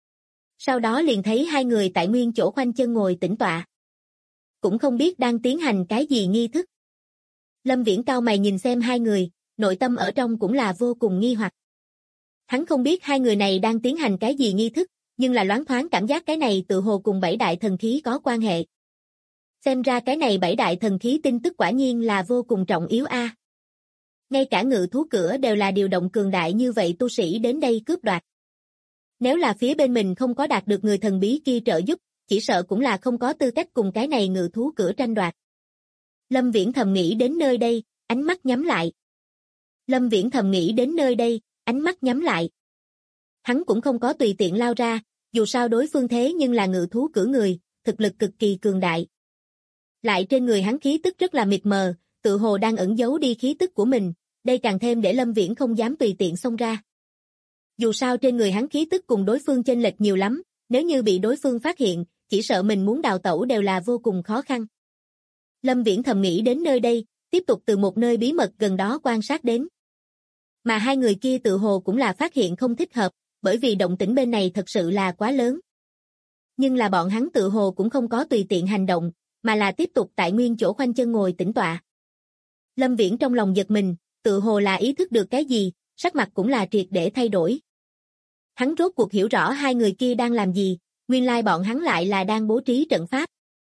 Sau đó liền thấy hai người tại nguyên chỗ khoanh chân ngồi tĩnh tọa. Cũng không biết đang tiến hành cái gì nghi thức. Lâm Viễn cau mày nhìn xem hai người, nội tâm ở trong cũng là vô cùng nghi hoặc. Hắn không biết hai người này đang tiến hành cái gì nghi thức, nhưng là loáng thoáng cảm giác cái này tự hồ cùng bảy đại thần khí có quan hệ. Xem ra cái này bảy đại thần khí tin tức quả nhiên là vô cùng trọng yếu a. Ngay cả ngự thú cửa đều là điều động cường đại như vậy tu sĩ đến đây cướp đoạt. Nếu là phía bên mình không có đạt được người thần bí kia trợ giúp, chỉ sợ cũng là không có tư cách cùng cái này ngự thú cửa tranh đoạt. Lâm Viễn thầm nghĩ đến nơi đây, ánh mắt nhắm lại. Lâm Viễn thầm nghĩ đến nơi đây, ánh mắt nhắm lại. Hắn cũng không có tùy tiện lao ra, dù sao đối phương thế nhưng là ngự thú cưỡi người, thực lực cực kỳ cường đại. Lại trên người hắn khí tức rất là mịt mờ, tự hồ đang ẩn giấu đi khí tức của mình, đây càng thêm để Lâm Viễn không dám tùy tiện xông ra. Dù sao trên người hắn khí tức cùng đối phương chênh lệch nhiều lắm, nếu như bị đối phương phát hiện, chỉ sợ mình muốn đào tẩu đều là vô cùng khó khăn. Lâm Viễn thầm nghĩ đến nơi đây, tiếp tục từ một nơi bí mật gần đó quan sát đến. Mà hai người kia tự hồ cũng là phát hiện không thích hợp, bởi vì động tĩnh bên này thật sự là quá lớn. Nhưng là bọn hắn tự hồ cũng không có tùy tiện hành động, mà là tiếp tục tại nguyên chỗ khoanh chân ngồi tĩnh tọa. Lâm Viễn trong lòng giật mình, tự hồ là ý thức được cái gì, sắc mặt cũng là triệt để thay đổi. Hắn rốt cuộc hiểu rõ hai người kia đang làm gì, nguyên lai bọn hắn lại là đang bố trí trận pháp.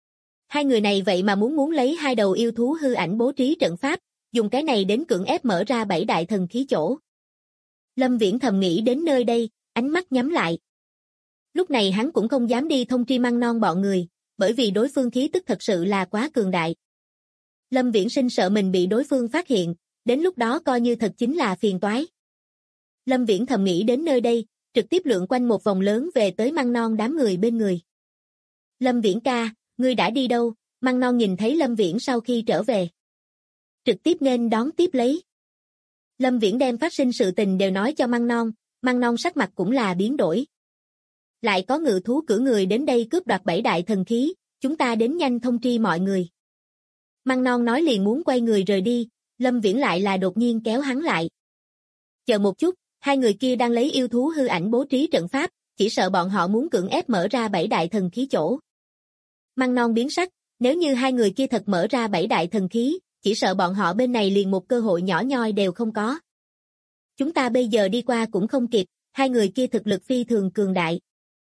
Hai người này vậy mà muốn lấy hai đầu yêu thú hư ảnh bố trí trận pháp, dùng cái này đến cưỡng ép mở ra bảy đại thần khí chỗ. Lâm Viễn thầm nghĩ đến nơi đây, ánh mắt nhắm lại. Lúc này hắn cũng không dám đi thông tri Măng Non bọn người, bởi vì đối phương khí tức thật sự là quá cường đại. Lâm Viễn Sinh sợ mình bị đối phương phát hiện, đến lúc đó coi như thật chính là phiền toái. Lâm Viễn thầm nghĩ đến nơi đây, trực tiếp lượn quanh một vòng lớn về tới Măng Non đám người bên người. Lâm Viễn ca, ngươi đã đi đâu? Măng Non nhìn thấy Lâm Viễn sau khi trở về, trực tiếp nghênh đón tiếp lấy. Lâm Viễn đem phát sinh sự tình đều nói cho Măng Non sắc mặt cũng là biến đổi. Lại có ngự thú cử người đến đây cướp đoạt 7 đại thần khí, chúng ta đến nhanh thông tri mọi người. Măng Non nói liền muốn quay người rời đi, Lâm Viễn lại là đột nhiên kéo hắn lại. Chờ một chút, hai người kia đang lấy yêu thú hư ảnh bố trí trận pháp, chỉ sợ bọn họ muốn cưỡng ép mở ra 7 đại thần khí chỗ. Măng Non biến sắc, nếu như hai người kia thật mở ra 7 đại thần khí, chỉ sợ bọn họ bên này liền một cơ hội nhỏ nhoi đều không có. Chúng ta bây giờ đi qua cũng không kịp, hai người kia thực lực phi thường cường đại.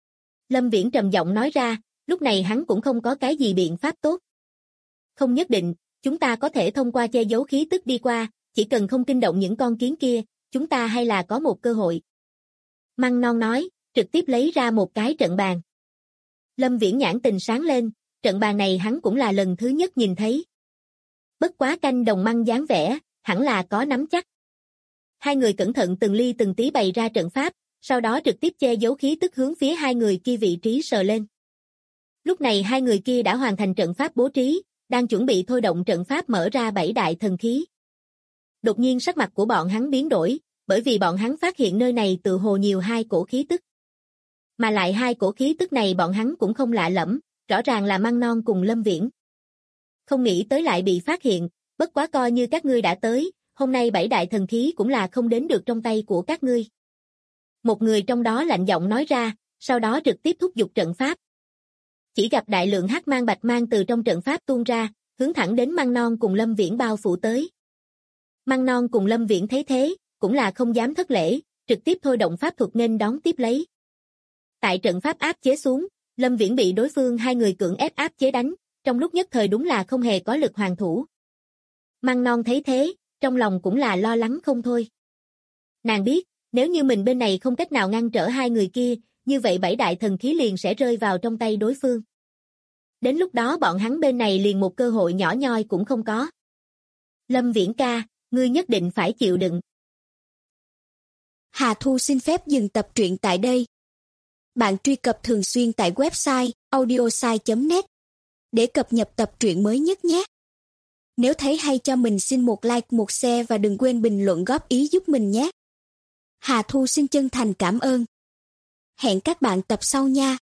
Lâm Viễn trầm giọng nói ra, lúc này hắn cũng không có cái gì biện pháp tốt. Không nhất định, chúng ta có thể thông qua che giấu khí tức đi qua, chỉ cần không kinh động những con kiến kia, chúng ta hay là có một cơ hội. Măng Non nói, trực tiếp lấy ra một cái trận bàn. Lâm Viễn nhãn tình sáng lên, trận bàn này hắn cũng là lần thứ nhất nhìn thấy. Bất quá canh đồng măng dáng vẻ, hẳn là có nắm chắc. Hai người cẩn thận từng ly từng tí bày ra trận pháp, sau đó trực tiếp che giấu khí tức hướng phía hai người kia vị trí sờ lên. Lúc này hai người kia đã hoàn thành trận pháp bố trí, đang chuẩn bị thôi động trận pháp mở ra 7 đại thần khí. Đột nhiên sắc mặt của bọn hắn biến đổi, bởi vì bọn hắn phát hiện nơi này tự hồ nhiều hai cổ khí tức. Mà lại hai cổ khí tức này bọn hắn cũng không lạ lẫm, rõ ràng là Măng Non cùng Lâm Viễn. Không nghĩ tới lại bị phát hiện, bất quá coi như các ngươi đã tới, hôm nay 7 đại thần khí cũng là không đến được trong tay của các ngươi. Một người trong đó lạnh giọng nói ra, sau đó trực tiếp thúc giục trận pháp. Chỉ gặp đại lượng hắc mang bạch mang từ trong trận pháp tuôn ra, hướng thẳng đến Măng Non cùng Lâm Viễn bao phủ tới. Măng Non cùng Lâm Viễn thấy thế, cũng là không dám thất lễ, trực tiếp thôi động pháp thuật nghênh đón tiếp lấy. Tại trận pháp áp chế xuống, Lâm Viễn bị đối phương hai người cưỡng ép áp chế đánh, trong lúc nhất thời đúng là không hề có lực hoàn thủ. Măng Non thấy thế, trong lòng cũng là lo lắng không thôi. Nàng biết, nếu như mình bên này không cách nào ngăn trở hai người kia, như vậy 7 đại thần khí liền sẽ rơi vào trong tay đối phương. Đến lúc đó bọn hắn bên này liền một cơ hội nhỏ nhoi cũng không có. Lâm Viễn ca, ngươi nhất định phải chịu đựng. Hà Thu xin phép dừng tập truyện tại đây. Bạn truy cập thường xuyên tại website audiosai.net để cập nhật tập truyện mới nhất nhé. Nếu thấy hay cho mình xin một like, một share và đừng quên bình luận góp ý giúp mình nhé. Hà Thu xin chân thành cảm ơn. Hẹn các bạn tập sau nha.